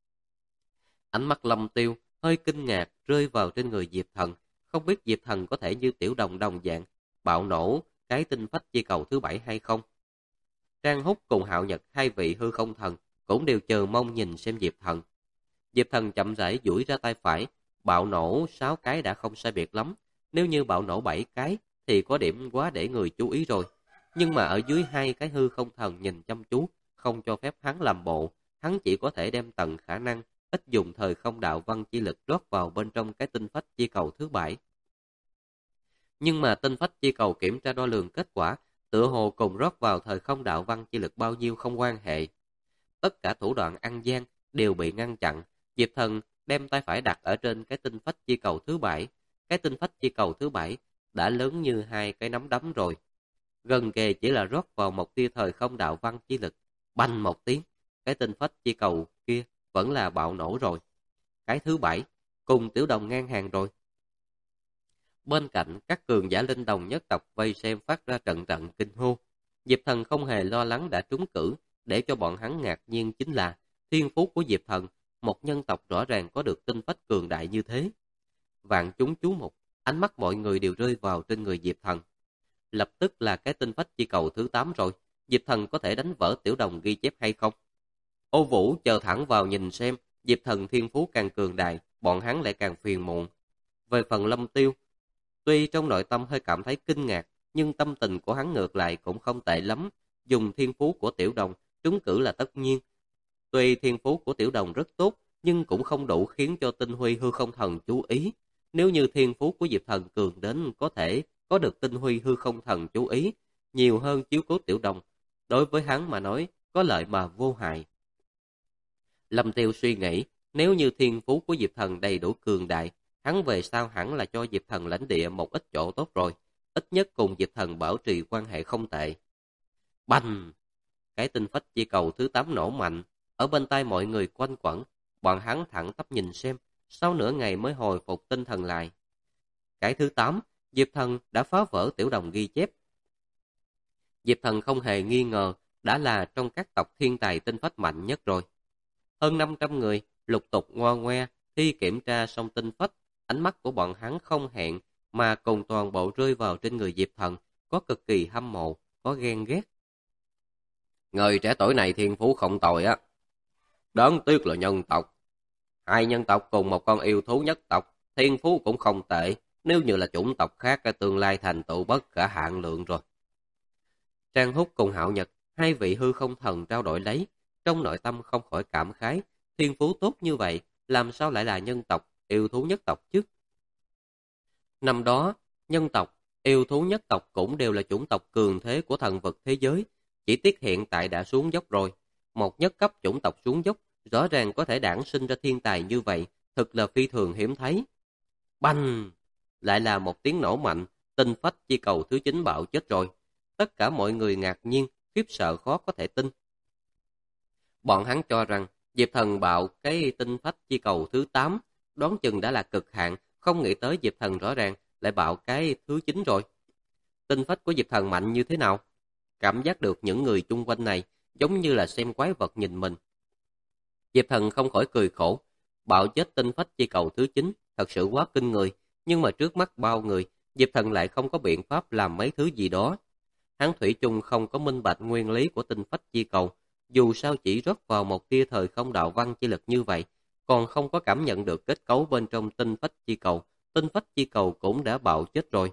Ánh mắt Lâm Tiêu hơi kinh ngạc rơi vào trên người Diệp Thần, không biết Diệp Thần có thể như Tiểu Đồng đồng dạng bạo nổ cái tinh phách chi cầu thứ 7 hay không. Trang Húc cùng Hạo Nhật, hai vị hư không thần cũng đều chờ mong nhìn xem Diệp Thần. Diệp Thần chậm rãi duỗi ra tay phải, bạo nổ 6 cái đã không sai biệt lắm, nếu như bạo nổ 7 cái thì có điểm quá để người chú ý rồi. Nhưng mà ở dưới hai cái hư không thần nhìn chăm chú, không cho phép hắn làm bộ, hắn chỉ có thể đem tận khả năng ít dùng thời không đạo văn chi lực rót vào bên trong cái tinh phách chi cầu thứ 7. Nhưng mà tinh phách chi cầu kiểm tra đo lường kết quả, tựa hồ cùng rót vào thời không đạo văn chi lực bao nhiêu không quan hệ. Tất cả thủ đoạn ăn gian đều bị ngăn chặn. Diệp Thần đem tay phải đặt ở trên cái tinh phách chi cầu thứ 7. Cái tinh phách chi cầu thứ 7 đã lớn như hai cái nắm đấm rồi. Gần kề chỉ là rót vào một tia thời không đạo văn chi lực. Bành một tiếng, cái tinh phách chi cầu kia vẫn là bạo nổ rồi. Cái thứ 7 cùng Tiểu Đồng ngang hàng rồi. Bên cạnh các cường giả linh đồng nhất tộc vây xem phát ra trận trận kinh hô. Diệp Thần không hề lo lắng đã trúng cử, để cho bọn hắn ngạc nhiên chính là thiên phú của Diệp Thần, một nhân tộc rõ ràng có được tinh phách cường đại như thế. Vạn chúng chú mục, ánh mắt mọi người đều rơi vào trên người Diệp Thần. Lập tức là cái tinh phách chi cầu thứ 8 rồi, Diệp Thần có thể đánh vỡ Tiểu Đồng ghi chép hay không? Ô Vũ chờ thẳng vào nhìn xem, Diệp Thần thiên phú càng cường đại, bọn hắn lại càng phiền muộn. Về phần Lâm Tiêu, tuy trong nội tâm hơi cảm thấy kinh ngạc, nhưng tâm tình của hắn ngược lại cũng không tệ lắm. Dùng thiên phú của Tiểu Đồng, trúng cử là tất nhiên. Tuy thiên phú của Tiểu Đồng rất tốt, nhưng cũng không đủ khiến cho tinh huy hư không thần chú ý. Nếu như thiên phú của Diệp Thần cường đến có thể có được tinh huy hư không thần chú ý, nhiều hơn chiếu cố Tiểu Đồng, đối với hắn mà nói, có lợi mà vô hại. Lâm Tiêu suy nghĩ, nếu như thiên phú của Diệp Thần đầy đủ cường đại, hắn về sau hẳn là cho Diệp Thần lãnh địa một ít chỗ tốt rồi, ít nhất cùng Diệp Thần bảo trì quan hệ không tệ. Bành! Cái tinh phách chi cầu thứ 8 nổ mạnh, ở bên tai mọi người quanh quẩn, bọn hắn thẳng tắp nhìn xem, sau nửa ngày mới hồi phục tinh thần lại. Cái thứ 8, Diệp Thần đã phá vỡ Tiểu Đồng ghi chép. Diệp Thần không hề nghi ngờ, đã là trong các tộc thiên tài tinh phách mạnh nhất rồi. Hơn 500 người lục tục ngoa ngoe thi kiểm tra xong tinh phách, ánh mắt của bọn hắn không hẹn mà cùng toàn bộ rơi vào trên người Diệp Thần, có cực kỳ hâm mộ, có ghen ghét. Người trẻ tuổi này thiên phú không tồi á. Đáng tiếc là nhân tộc. Hai nhân tộc cùng một con yêu thú nhất tộc, thiên phú cũng không tệ. Nếu như là chủng tộc khác, cái tương lai thành tựu bất khả hạn lượng rồi. Trang Húc cùng Hạo Nhật, hai vị hư không thần trao đổi lấy, trong nội tâm không khỏi cảm khái. Thiên phú tốt như vậy, làm sao lại là nhân tộc, yêu thú nhất tộc chứ? Năm đó, nhân tộc, yêu thú nhất tộc cũng đều là chủng tộc cường thế của thần vật thế giới. Chỉ tiếc hiện tại đã xuống dốc rồi. Một nhất cấp chủng tộc xuống dốc, rõ ràng có thể đản sinh ra thiên tài như vậy, thực là phi thường hiếm thấy. Bành! Lại là một tiếng nổ mạnh, tinh phách chi cầu thứ 9 bạo chết rồi. Tất cả mọi người ngạc nhiên, khiếp sợ khó có thể tin. Bọn hắn cho rằng, Diệp Thần bạo cái tinh phách chi cầu thứ 8, đoán chừng đã là cực hạn, không nghĩ tới Diệp Thần rõ ràng lại bạo cái thứ 9 rồi. Tinh phách của Diệp Thần mạnh như thế nào? Cảm giác được những người chung quanh này giống như là xem quái vật nhìn mình. Diệp Thần không khỏi cười khổ, bạo chết tinh phách chi cầu thứ 9 thật sự quá kinh người, nhưng mà trước mắt bao người, Diệp Thần lại không có biện pháp làm mấy thứ gì đó. Hắn thủy chung không có minh bạch nguyên lý của tinh phách chi cầu, dù sao chỉ rót vào một tia thời không đạo văn chi lực như vậy, còn không có cảm nhận được kết cấu bên trong tinh phách chi cầu cũng đã bạo chết rồi.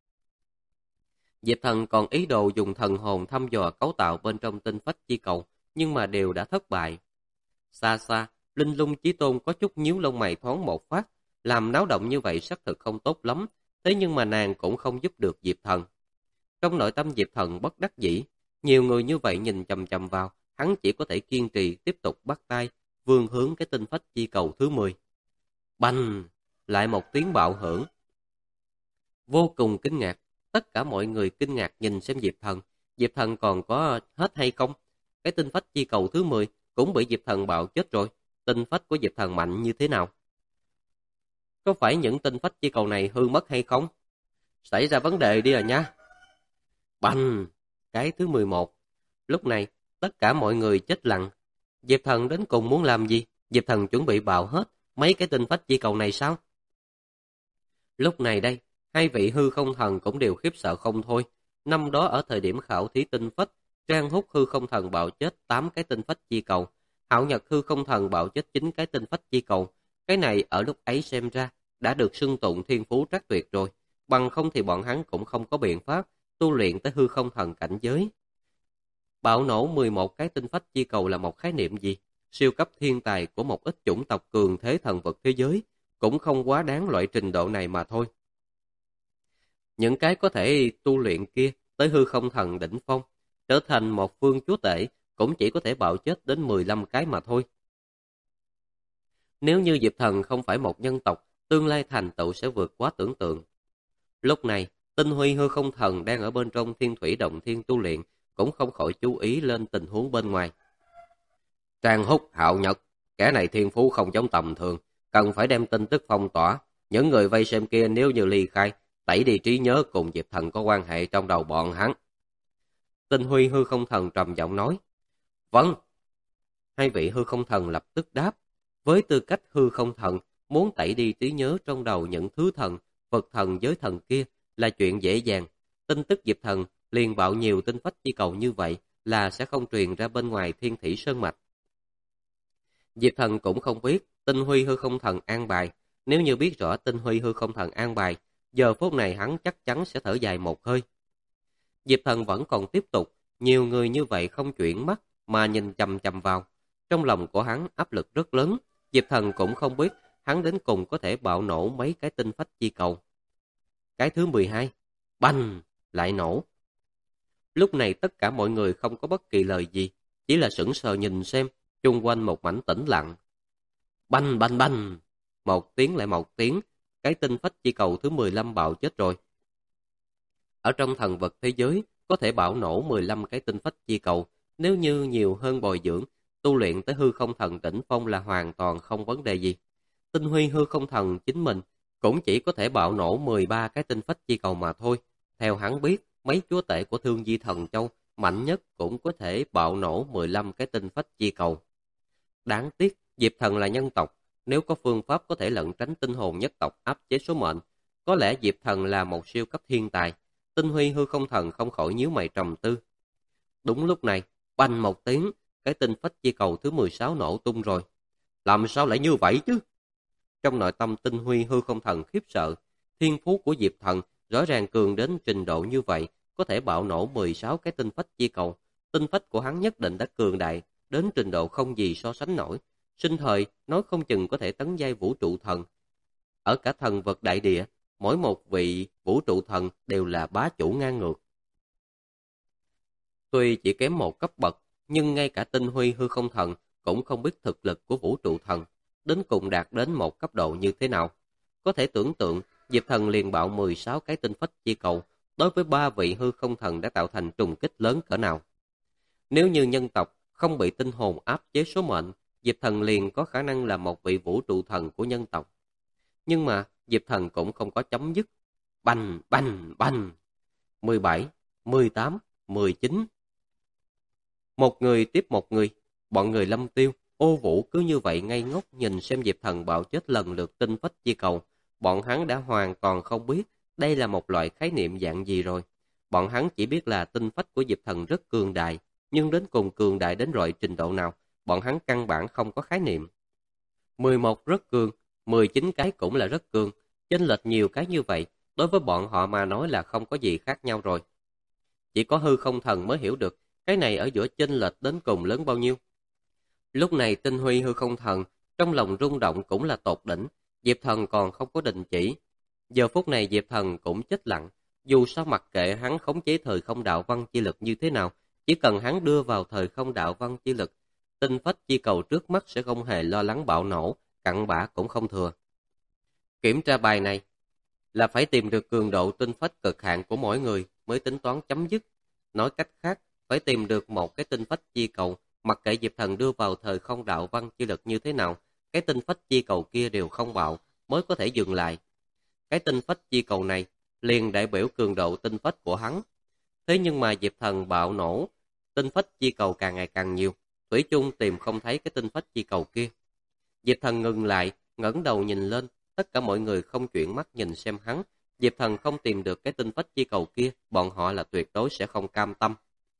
Diệp Thần còn ý đồ dùng thần hồn thăm dò cấu tạo bên trong tinh phách chi cầu, nhưng mà đều đã thất bại. Xa xa, Linh Lung Chí Tôn có chút nhíu lông mày thoáng một phát, làm náo động như vậy xác thực không tốt lắm, thế nhưng mà nàng cũng không giúp được Diệp Thần. Trong nội tâm Diệp Thần bất đắc dĩ, nhiều người như vậy nhìn chằm chằm vào, hắn chỉ có thể kiên trì tiếp tục bắt tay, vươn hướng cái tinh phách chi cầu thứ 10. Bành! Lại một tiếng bạo hưởng. Vô cùng kinh ngạc, tất cả mọi người kinh ngạc nhìn xem Diệp Thần. Diệp Thần còn có hết hay không? Cái tinh phách chi cầu thứ 10 cũng bị Diệp Thần bạo chết rồi. Tinh phách của Diệp Thần mạnh như thế nào? Có phải những tinh phách chi cầu này hư mất hay không? Xảy ra vấn đề đi à nha. Bành! Cái thứ 11. Lúc này, tất cả mọi người chết lặng. Diệp Thần đến cùng muốn làm gì? Diệp Thần chuẩn bị bạo hết mấy cái tinh phách chi cầu này sao? Lúc này đây, hai vị hư không thần cũng đều khiếp sợ không thôi. Năm đó ở thời điểm khảo thí tinh phách, Trang Húc hư không thần bạo chết 8 cái tinh phách chi cầu, Hạo Nhật hư không thần bạo chết 9 cái tinh phách chi cầu. Cái này ở lúc ấy xem ra đã được xưng tụng thiên phú trắc tuyệt rồi, bằng không thì bọn hắn cũng không có biện pháp tu luyện tới hư không thần cảnh giới. Bạo nổ 11 cái tinh phách chi cầu là một khái niệm gì? Siêu cấp thiên tài của một ít chủng tộc cường thế thần vật thế giới cũng không quá đáng loại trình độ này mà thôi. Những cái có thể tu luyện kia tới hư không thần đỉnh phong, trở thành một phương chúa tể cũng chỉ có thể bạo chết đến 15 cái mà thôi. Nếu như Diệp Thần không phải một nhân tộc, tương lai thành tựu sẽ vượt quá tưởng tượng. Lúc này, Tinh Huy hư không thần đang ở bên trong thiên thủy động thiên tu luyện, cũng không khỏi chú ý lên tình huống bên ngoài. Trang Húc, Hạo Nhật, kẻ này thiên phú không giống tầm thường, cần phải đem tin tức phong tỏa. Những người vây xem kia nếu như ly khai, tẩy đi trí nhớ cùng Diệp Thần có quan hệ trong đầu bọn hắn. Tinh Huy hư không thần trầm giọng nói. Vâng. Hai vị hư không thần lập tức đáp. Với tư cách hư không thần, muốn tẩy đi trí nhớ trong đầu những thứ thần, Phật thần, giới thần kia là chuyện dễ dàng. Tin tức Diệp Thần liền bạo nhiều tinh phách chi cầu như vậy là sẽ không truyền ra bên ngoài thiên thủy sơn mạch. Diệp Thần cũng không biết Tinh Huy hư không thần an bài. Nếu như biết rõ Tinh Huy hư không thần an bài, giờ phút này hắn chắc chắn sẽ thở dài một hơi. Diệp Thần vẫn còn tiếp tục, nhiều người như vậy không chuyển mắt mà nhìn chằm chằm vào. Trong lòng của hắn áp lực rất lớn, Diệp Thần cũng không biết hắn đến cùng có thể bạo nổ mấy cái tinh phách chi cầu. Cái thứ 12, bành, lại nổ. Lúc này tất cả mọi người không có bất kỳ lời gì, chỉ là sững sờ nhìn xem, chung quanh một mảnh tĩnh lặng. Bành bành bành, một tiếng lại một tiếng, cái tinh phách chi cầu thứ 15 bạo chết rồi. Ở trong thần vật thế giới, có thể bạo nổ 15 cái tinh phách chi cầu, nếu như nhiều hơn bồi dưỡng, tu luyện tới hư không thần đỉnh phong là hoàn toàn không vấn đề gì. Tinh Huy hư không thần chính mình cũng chỉ có thể bạo nổ 13 cái tinh phách chi cầu mà thôi. Theo hắn biết, mấy chúa tể của Thương Di Thần Châu mạnh nhất cũng có thể bạo nổ 15 cái tinh phách chi cầu. Đáng tiếc, Diệp Thần là nhân tộc, nếu có phương pháp có thể lẩn tránh tinh hồn nhất tộc áp chế số mệnh, có lẽ Diệp Thần là một siêu cấp thiên tài. Tinh Huy hư không thần không khỏi nhíu mày trầm tư. Đúng lúc này, bành một tiếng, cái tinh phách chi cầu thứ 16 nổ tung rồi. Làm sao lại như vậy chứ? Trong nội tâm Tinh Huy hư không thần khiếp sợ, thiên phú của Diệp Thần rõ ràng cường đến trình độ như vậy, có thể bạo nổ 16 cái tinh phách chi cầu. Tinh phách của hắn nhất định đã cường đại, đến trình độ không gì so sánh nổi. Sinh thời, nói không chừng có thể tấn giai vũ trụ thần. Ở cả thần vật đại địa, mỗi một vị vũ trụ thần đều là bá chủ ngang ngược. Tuy chỉ kém một cấp bậc, nhưng ngay cả Tinh Huy hư không thần cũng không biết thực lực của vũ trụ thần đến cùng đạt đến một cấp độ như thế nào. Có thể tưởng tượng, Diệp Thần liền bạo 16 cái tinh phách chi cầu, đối với 3 vị hư không thần đã tạo thành trùng kích lớn cỡ nào. Nếu như nhân tộc không bị tinh hồn áp chế số mệnh, Diệp Thần liền có khả năng là một vị vũ trụ thần của nhân tộc. Nhưng mà Diệp Thần cũng không có chấm dứt. Bành, bành, bành. 17, 18, 19. Một người tiếp một người, bọn người Lâm Tiêu, Ô Vũ cứ như vậy ngây ngốc nhìn xem Diệp Thần bạo chết lần lượt tinh phách chi cầu. Bọn hắn đã hoàn toàn không biết đây là một loại khái niệm dạng gì rồi. Bọn hắn chỉ biết là tinh phách của Diệp Thần rất cường đại, nhưng đến cùng cường đại đến loại trình độ nào, bọn hắn căn bản không có khái niệm. 11 rất cường, 19 cái cũng là rất cường, chênh lệch nhiều cái như vậy, đối với bọn họ mà nói là không có gì khác nhau rồi. Chỉ có hư không thần mới hiểu được, cái này ở giữa chênh lệch đến cùng lớn bao nhiêu. Lúc này Tinh Huy hư không thần, trong lòng rung động cũng là tột đỉnh, Diệp Thần còn không có đình chỉ. Giờ phút này Diệp Thần cũng chết lặng, dù sao mặc kệ hắn khống chế thời không đạo văn chi lực như thế nào, Chỉ cần hắn đưa vào thời không đạo văn chi lực, tinh phách chi cầu trước mắt sẽ không hề lo lắng bạo nổ, cặn bã cũng không thừa. Kiểm tra bài này là phải tìm được cường độ tinh phách cực hạn của mỗi người mới tính toán chấm dứt. Nói cách khác, phải tìm được một cái tinh phách chi cầu, mặc kệ Diệp Thần đưa vào thời không đạo văn chi lực như thế nào, cái tinh phách chi cầu kia đều không bạo, mới có thể dừng lại. Cái tinh phách chi cầu này liền đại biểu cường độ tinh phách của hắn. Thế nhưng mà Diệp Thần bạo nổ, tinh phách chi cầu càng ngày càng nhiều, thủy chung tìm không thấy cái tinh phách chi cầu kia. Diệp Thần ngừng lại, ngẩng đầu nhìn lên, tất cả mọi người không chuyển mắt nhìn xem hắn. Diệp Thần không tìm được cái tinh phách chi cầu kia, bọn họ là tuyệt đối sẽ không cam tâm.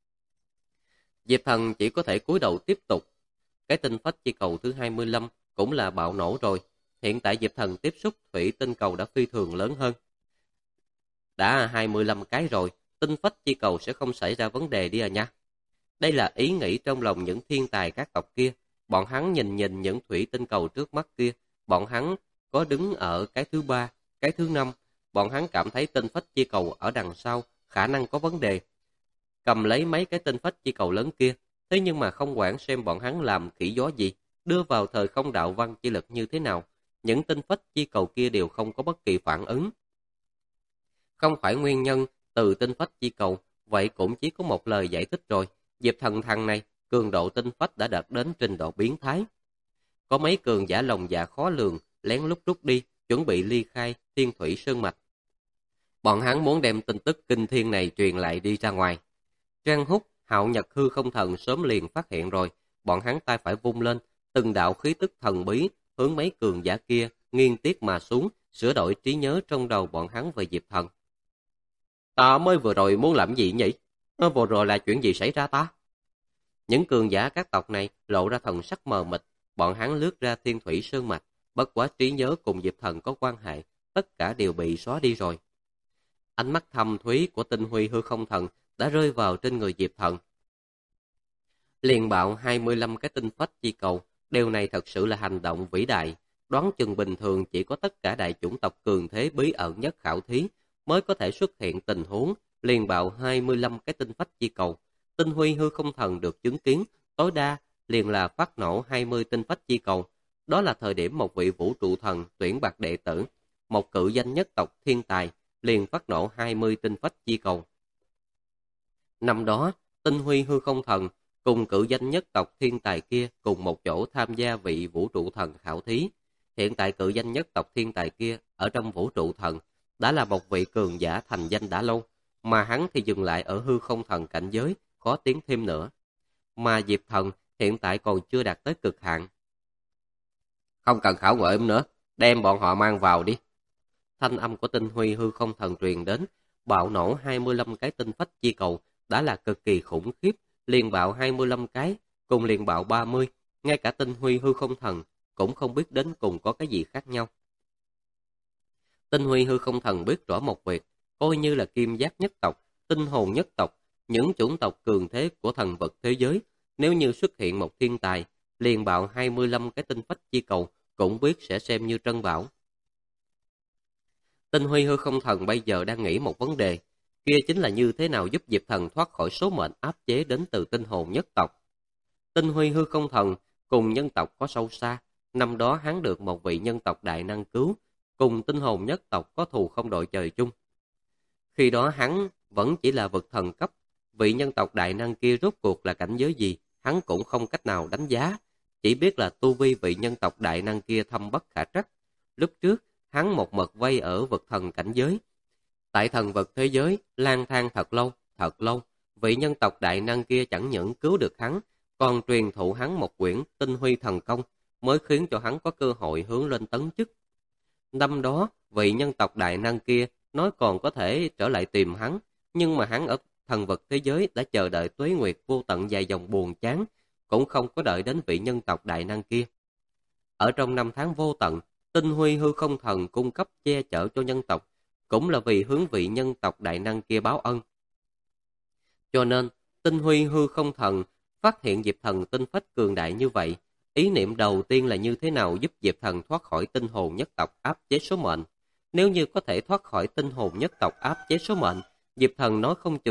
Diệp Thần chỉ có thể cúi đầu tiếp tục. Cái tinh phách chi cầu thứ 25 cũng là bạo nổ rồi. Hiện tại Diệp Thần tiếp xúc thủy tinh cầu đã phi thường lớn hơn. Đã 25 cái rồi, tinh phách chi cầu sẽ không xảy ra vấn đề đi à nha. Đây là ý nghĩ trong lòng những thiên tài các tộc kia. Bọn hắn nhìn những thủy tinh cầu trước mắt kia. Bọn hắn có đứng ở cái thứ 3, cái thứ 5. Bọn hắn cảm thấy tinh phách chi cầu ở đằng sau khả năng có vấn đề. Cầm lấy mấy cái tinh phách chi cầu lớn kia, thế nhưng mà không quản xem bọn hắn làm khỉ gió gì, đưa vào thời không đạo văn chi lực như thế nào, những tinh phách chi cầu kia đều không có bất kỳ phản ứng. Không phải nguyên nhân từ tinh phách chi cầu, vậy cũng chỉ có một lời giải thích rồi. Diệp Thần thằng này, cường độ tinh phách đã đạt đến trình độ biến thái. Có mấy cường giả lòng dạ khó lường, lén lút rút đi, chuẩn bị ly khai Thiên Thủy Sơn Mạch. Bọn hắn muốn đem tin tức kinh thiên này truyền lại đi ra ngoài. Trang Húc, Hạo Nhật Hư Không Thần sớm liền phát hiện rồi, bọn hắn tay phải vung lên, từng đạo khí tức thần bí hướng mấy cường giả kia nghiêng tiếc mà xuống, sửa đổi trí nhớ trong đầu bọn hắn về Diệp Thần. Ta mới vừa rồi muốn làm gì nhỉ? Vừa rồi là chuyện gì xảy ra ta? Những cường giả các tộc này lộ ra thần sắc mờ mịt, bọn hắn lướt ra Thiên Thủy Sơn Mạch, bất quá trí nhớ cùng Diệp Thần có quan hệ, tất cả đều bị xóa đi rồi. Ánh mắt thâm thúy của Tinh Huy Hư Không Thần đã rơi vào trên người Diệp Thần. Liền bạo 25 cái tinh phách chi cầu, điều này thật sự là hành động vĩ đại. Đoán chừng bình thường chỉ có tất cả đại chủng tộc cường thế bí ẩn nhất khảo thí mới có thể xuất hiện tình huống liền bạo 25 cái tinh phách chi cầu. Tinh Huy Hư Không Thần được chứng kiến, tối đa liền là phát nổ 20 tinh phách chi cầu. Đó là thời điểm một vị vũ trụ thần tuyển bạt đệ tử, một cự danh nhất tộc thiên tài, liền phát nổ 20 tinh phách chi cầu. Năm đó, Tinh Huy Hư Không Thần cùng cự danh nhất tộc thiên tài kia cùng một chỗ tham gia vị vũ trụ thần khảo thí. Hiện tại cự danh nhất tộc thiên tài kia ở trong vũ trụ thần đã là một vị cường giả thành danh đã lâu, mà hắn thì dừng lại ở hư không thần cảnh giới, khó tiến thêm nữa. Mà Diệp Thần hiện tại còn chưa đạt tới cực hạn. Không cần khảo nghiệm nữa, đem bọn họ mang vào đi. Thanh âm của Tinh Huy Hư Không Thần truyền đến, bạo nổ 25 cái tinh phách chi cầu đã là cực kỳ khủng khiếp, liền bạo 25 cái, cùng liền bạo 30, ngay cả Tinh Huy Hư Không Thần cũng không biết đến cùng có cái gì khác nhau. Tinh Huy Hư Không Thần biết rõ một việc, coi như là Kim Giác nhất tộc, Tinh Hồn nhất tộc, những chủng tộc cường thế của thần vật thế giới, nếu như xuất hiện một thiên tài, liền bạo 25 cái tinh phách chi cầu, cũng biết sẽ xem như trân bảo. Tinh Huy Hư Không Thần bây giờ đang nghĩ một vấn đề, kia chính là như thế nào giúp Diệp Thần thoát khỏi số mệnh áp chế đến từ tinh hồn nhất tộc. Tinh Huy Hư Không Thần cùng nhân tộc có sâu xa, năm đó hắn được một vị nhân tộc đại năng cứu, cùng tinh hồn nhất tộc có thù không đội trời chung. Khi đó hắn vẫn chỉ là vực thần cấp, vị nhân tộc đại năng kia rốt cuộc là cảnh giới gì, hắn cũng không cách nào đánh giá, chỉ biết là tu vi vị nhân tộc đại năng kia thâm bất khả trắc. Lúc trước, hắn một mực vây ở vực thần cảnh giới. Tại thần vật thế giới, lang thang thật lâu, vị nhân tộc đại năng kia chẳng những cứu được hắn, còn truyền thụ hắn một quyển tinh huy thần công, mới khiến cho hắn có cơ hội hướng lên tấn chức. Năm đó, vị nhân tộc đại năng kia nói còn có thể trở lại tìm hắn, nhưng mà hắn ở thần vật thế giới đã chờ đợi tuế nguyệt vô tận dài dòng buồn chán, cũng không có đợi đến vị nhân tộc đại năng kia. Ở trong năm tháng vô tận, Tinh Huy Hư Không Thần cung cấp che chở cho nhân tộc, cũng là vì hướng vị nhân tộc đại năng kia báo ân. Cho nên, Tinh Huy Hư Không Thần phát hiện Diệp Thần tinh phách cường đại như vậy, ý niệm đầu tiên là như thế nào giúp Diệp Thần thoát khỏi tinh hồn nhất tộc áp chế số mệnh. Nếu như có thể thoát khỏi tinh hồn nhất tộc áp chế số mệnh, Diệp Thần nói không chừng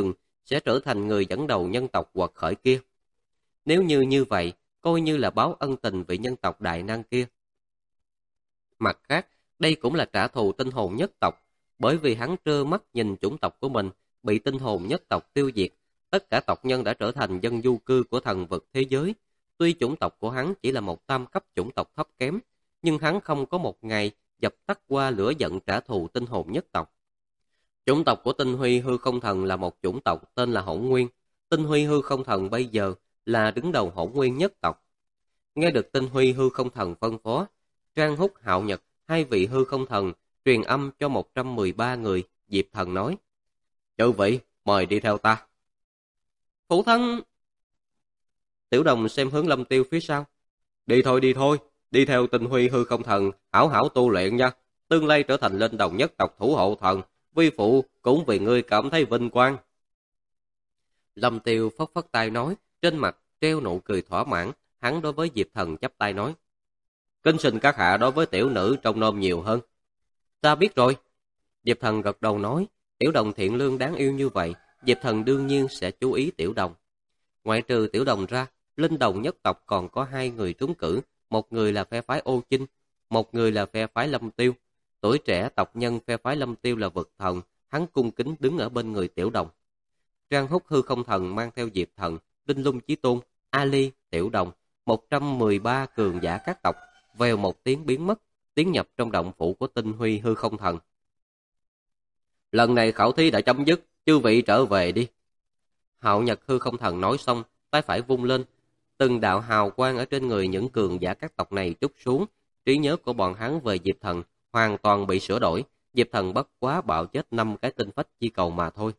sẽ trở thành người dẫn đầu nhân tộc quật khởi kia. Nếu như vậy, coi như là báo ân tình vị nhân tộc đại năng kia. Mặt khác, đây cũng là trả thù tinh hồn nhất tộc, bởi vì hắn trơ mắt nhìn chủng tộc của mình bị tinh hồn nhất tộc tiêu diệt. Tất cả tộc nhân đã trở thành dân du cư của thần vực thế giới. Tuy chủng tộc của hắn chỉ là một tam cấp chủng tộc thấp kém, nhưng hắn không có một ngày dập tắt qua lửa giận trả thù tinh hồn nhất tộc. Chủng tộc của Tinh Huy Hư Không Thần là một chủng tộc tên là Hỗn Nguyên. Tinh Huy Hư Không Thần bây giờ là đứng đầu Hỗn Nguyên nhất tộc. Nghe được Tinh Huy Hư Không Thần phân phó, Trang Húc, Hạo Nhật, hai vị hư không thần truyền âm cho 113 người. Diệp Thần nói: "Chư vị, mời đi theo ta." "Phụ thân!" Tiểu Đồng xem hướng Lâm Tiêu phía sau. Đi thôi, đi theo Tinh Huy Hư Không Thần, hảo hảo tu luyện nha. Tương lai trở thành lên đồng nhất tộc thủ hộ thần, vi phụ cũng vì ngươi cảm thấy vinh quang." Lâm Tiêu phất phất tay nói, trên mặt treo nụ cười thỏa mãn. Hắn đối với Diệp Thần chắp tay nói: "Kính xin các hạ đối với tiểu nữ trông nom nhiều hơn." "Ta biết rồi." Diệp Thần gật đầu nói, Tiểu Đồng thiện lương đáng yêu như vậy, Diệp Thần đương nhiên sẽ chú ý Tiểu Đồng. Ngoại trừ Tiểu Đồng ra, linh đồng nhất tộc còn có 2 người trúng cử, một người là phe phái Ô Chinh, một người là phe phái Lâm Tiêu. Tuổi trẻ tộc nhân phe phái Lâm Tiêu là vực thần, hắn cung kính đứng ở bên người Tiểu Đồng. Trang Húc Hư Không Thần mang theo Diệp Thần, Linh Lung Chí Tôn, Ali, Tiểu Đồng, 113 cường giả các tộc, vèo một tiếng biến mất, tiến nhập trong động phủ của Tinh Huy Hư Không Thần. "Lần này khảo thí đã chấm dứt, chư vị trở về đi." Hạo Nhật Hư Không Thần nói xong, tay phải vung lên, từng đạo hào quang ở trên người những cường giả các tộc này trút xuống. Trí nhớ của bọn hắn về Diệp Thần hoàn toàn bị sửa đổi. Diệp Thần bất quá bạo chết 5 cái tinh phách chi cầu mà thôi.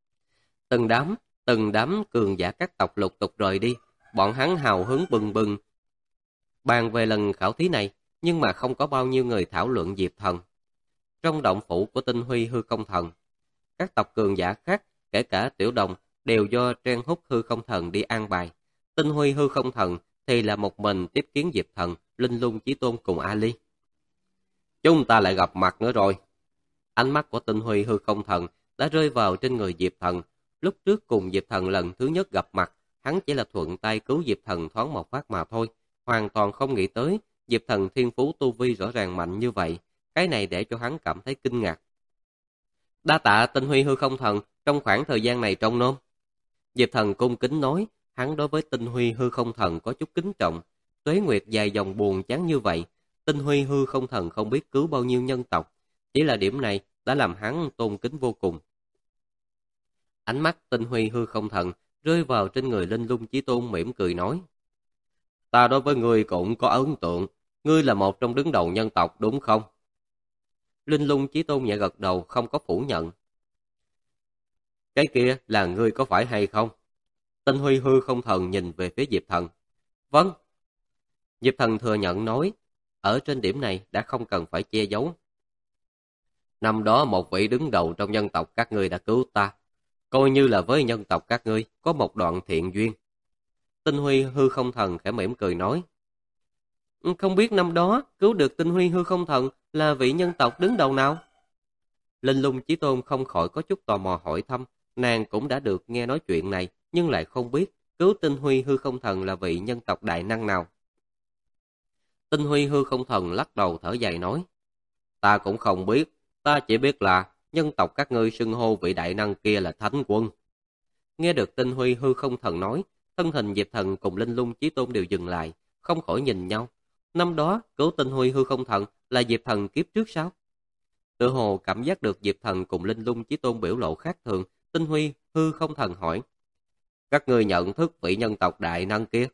Từng đám cường giả các tộc lục tục rời đi. Bọn hắn hào hứng bừng bừng bàn về lần khảo thí này, nhưng mà không có bao nhiêu người thảo luận Diệp Thần. Trong động phủ của Tinh Huy Hư Không Thần, các tộc cường giả khác, kể cả Tiểu Đồng, đều do Trang Húc Hư Không Thần đi an bài. Tinh Huy Hư Không Thần thì là một mình tiếp kiến Diệp Thần, Linh Lung Chí Tôn cùng Ali. "Chúng ta lại gặp mặt nữa rồi." Ánh mắt của Tinh Huy Hư Không Thần đã rơi vào trên người Diệp Thần. Lúc trước cùng Diệp Thần lần thứ nhất gặp mặt, hắn chỉ là thuận tay cứu Diệp Thần thoáng một phát mà thôi, hoàn toàn không nghĩ tới Diệp Thần thiên phú tu vi rõ ràng mạnh như vậy. Cái này để cho hắn cảm thấy kinh ngạc. "Đa tạ Tinh Huy Hư Không Thần trong khoảng thời gian này trông nom." Diệp Thần cung kính nói, hắn đối với Tinh Huy Hư Không Thần có chút kính trọng. Tuế nguyệt dài dòng buồn chán như vậy, Tinh Huy Hư Không Thần không biết cứu bao nhiêu nhân tộc, chỉ là điểm này đã làm hắn tôn kính vô cùng. Ánh mắt Tinh Huy Hư Không Thần rơi vào trên người Linh Lung Chí Tôn, mỉm cười nói: "Ta đối với ngươi cũng có ấn tượng, ngươi là một trong đứng đầu nhân tộc đúng không?" Linh Lung Chí Tôn nhẹ gật đầu, không có phủ nhận. "Cái kia là ngươi có phải hay không?" Tinh Huy Hư Không Thần nhìn về phía Diệp Thần. "Vâng." Diệp Thần thừa nhận nói, ở trên điểm này đã không cần phải che giấu. "Năm đó một vị đứng đầu trong nhân tộc các ngươi đã cứu ta, coi như là với nhân tộc các ngươi có một đoạn thiện duyên." Tinh Huy Hư Không Thần khẽ mỉm cười nói: "Không biết năm đó cứu được Tinh Huy Hư Không Thần là vị nhân tộc đứng đầu nào?" Linh Lung Chí Tôn không khỏi có chút tò mò hỏi thăm. Nàng cũng đã được nghe nói chuyện này, nhưng lại không biết cứu Tinh Huy Hư Không Thần là vị nhân tộc đại năng nào. Tinh Huy Hư Không Thần lắc đầu thở dài nói: "Ta cũng không biết, ta chỉ biết là nhân tộc các ngươi xưng hô vị đại năng kia là Thánh Quân." Nghe được Tinh Huy Hư Không Thần nói, thân hình Diệp Thần cùng Linh Lung Chí Tôn đều dừng lại, không khỏi nhìn nhau. Năm đó cứu Tinh Huy Hư Không Thần là Diệp Thần kiếp trước sao? Tự hồ cảm giác được Diệp Thần cùng Linh Lung Chí Tôn biểu lộ khác thường, Tinh Huy Hư Không Thần hỏi: "Các ngươi nhận thức vị nhân tộc đại năng kia?"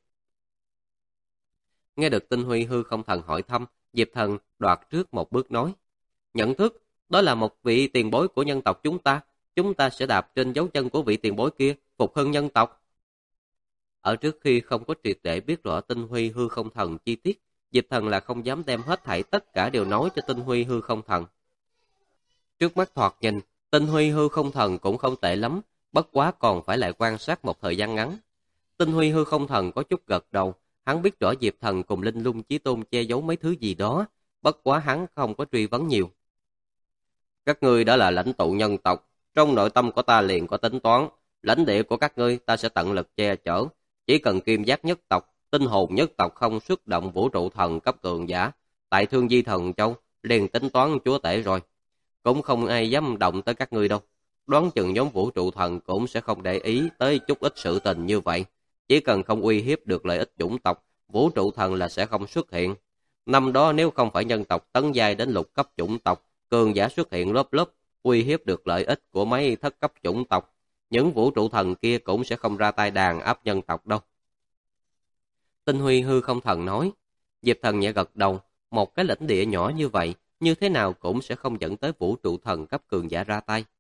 Nghe được Tinh Huy Hư Không Thần hỏi thăm, Diệp Thần đoạt trước một bước nói: "Nhận thức, đó là một vị tiền bối của nhân tộc chúng ta sẽ đạp trên dấu chân của vị tiền bối kia, phục hưng nhân tộc." Ở trước khi không có triệt để biết rõ Tinh Huy Hư Không Thần chi tiết, Diệp Thần là không dám đem hết thảy tất cả đều nói cho Tinh Huy Hư Không Thần. Trước mắt thoạt nhìn, Tinh Huy Hư Không Thần cũng không tệ lắm, bất quá còn phải lại quan sát một thời gian ngắn. Tinh Huy Hư Không Thần có chút gật đầu, hắn biết rõ Diệp Thần cùng Linh Lung Chí Tôn che giấu mấy thứ gì đó, bất quá hắn không có truy vấn nhiều. "Các ngươi đã là lãnh tụ nhân tộc, trong nội tâm của ta liền có tính toán, lãnh địa của các ngươi ta sẽ tận lực che chở. Chỉ cần kim giác nhất tộc, tinh hồn nhất tộc không xuất động vũ trụ thần cấp cường giả, tại Thương Di Thần Châu liền tính toán chúa tể rồi. Cũng không ai dám động tới các ngươi đâu. Đoán chừng nhóm vũ trụ thần cũng sẽ không để ý tới chút ít sự tình như vậy. Chỉ cần không uy hiếp được lợi ích chủng tộc, vũ trụ thần là sẽ không xuất hiện. Năm đó nếu không phải nhân tộc tấn giai đến lục cấp chủng tộc, cường giả xuất hiện lớp lớp, uy hiếp được lợi ích của mấy thất cấp chủng tộc, những vũ trụ thần kia cũng sẽ không ra tay đàn áp nhân tộc đâu. Tinh Huy hư không thần nói. Diệp Thần nhẹ gật đầu, một cái lãnh địa nhỏ như vậy, như thế nào cũng sẽ không dẫn tới vũ trụ thần cấp cường giả ra tay.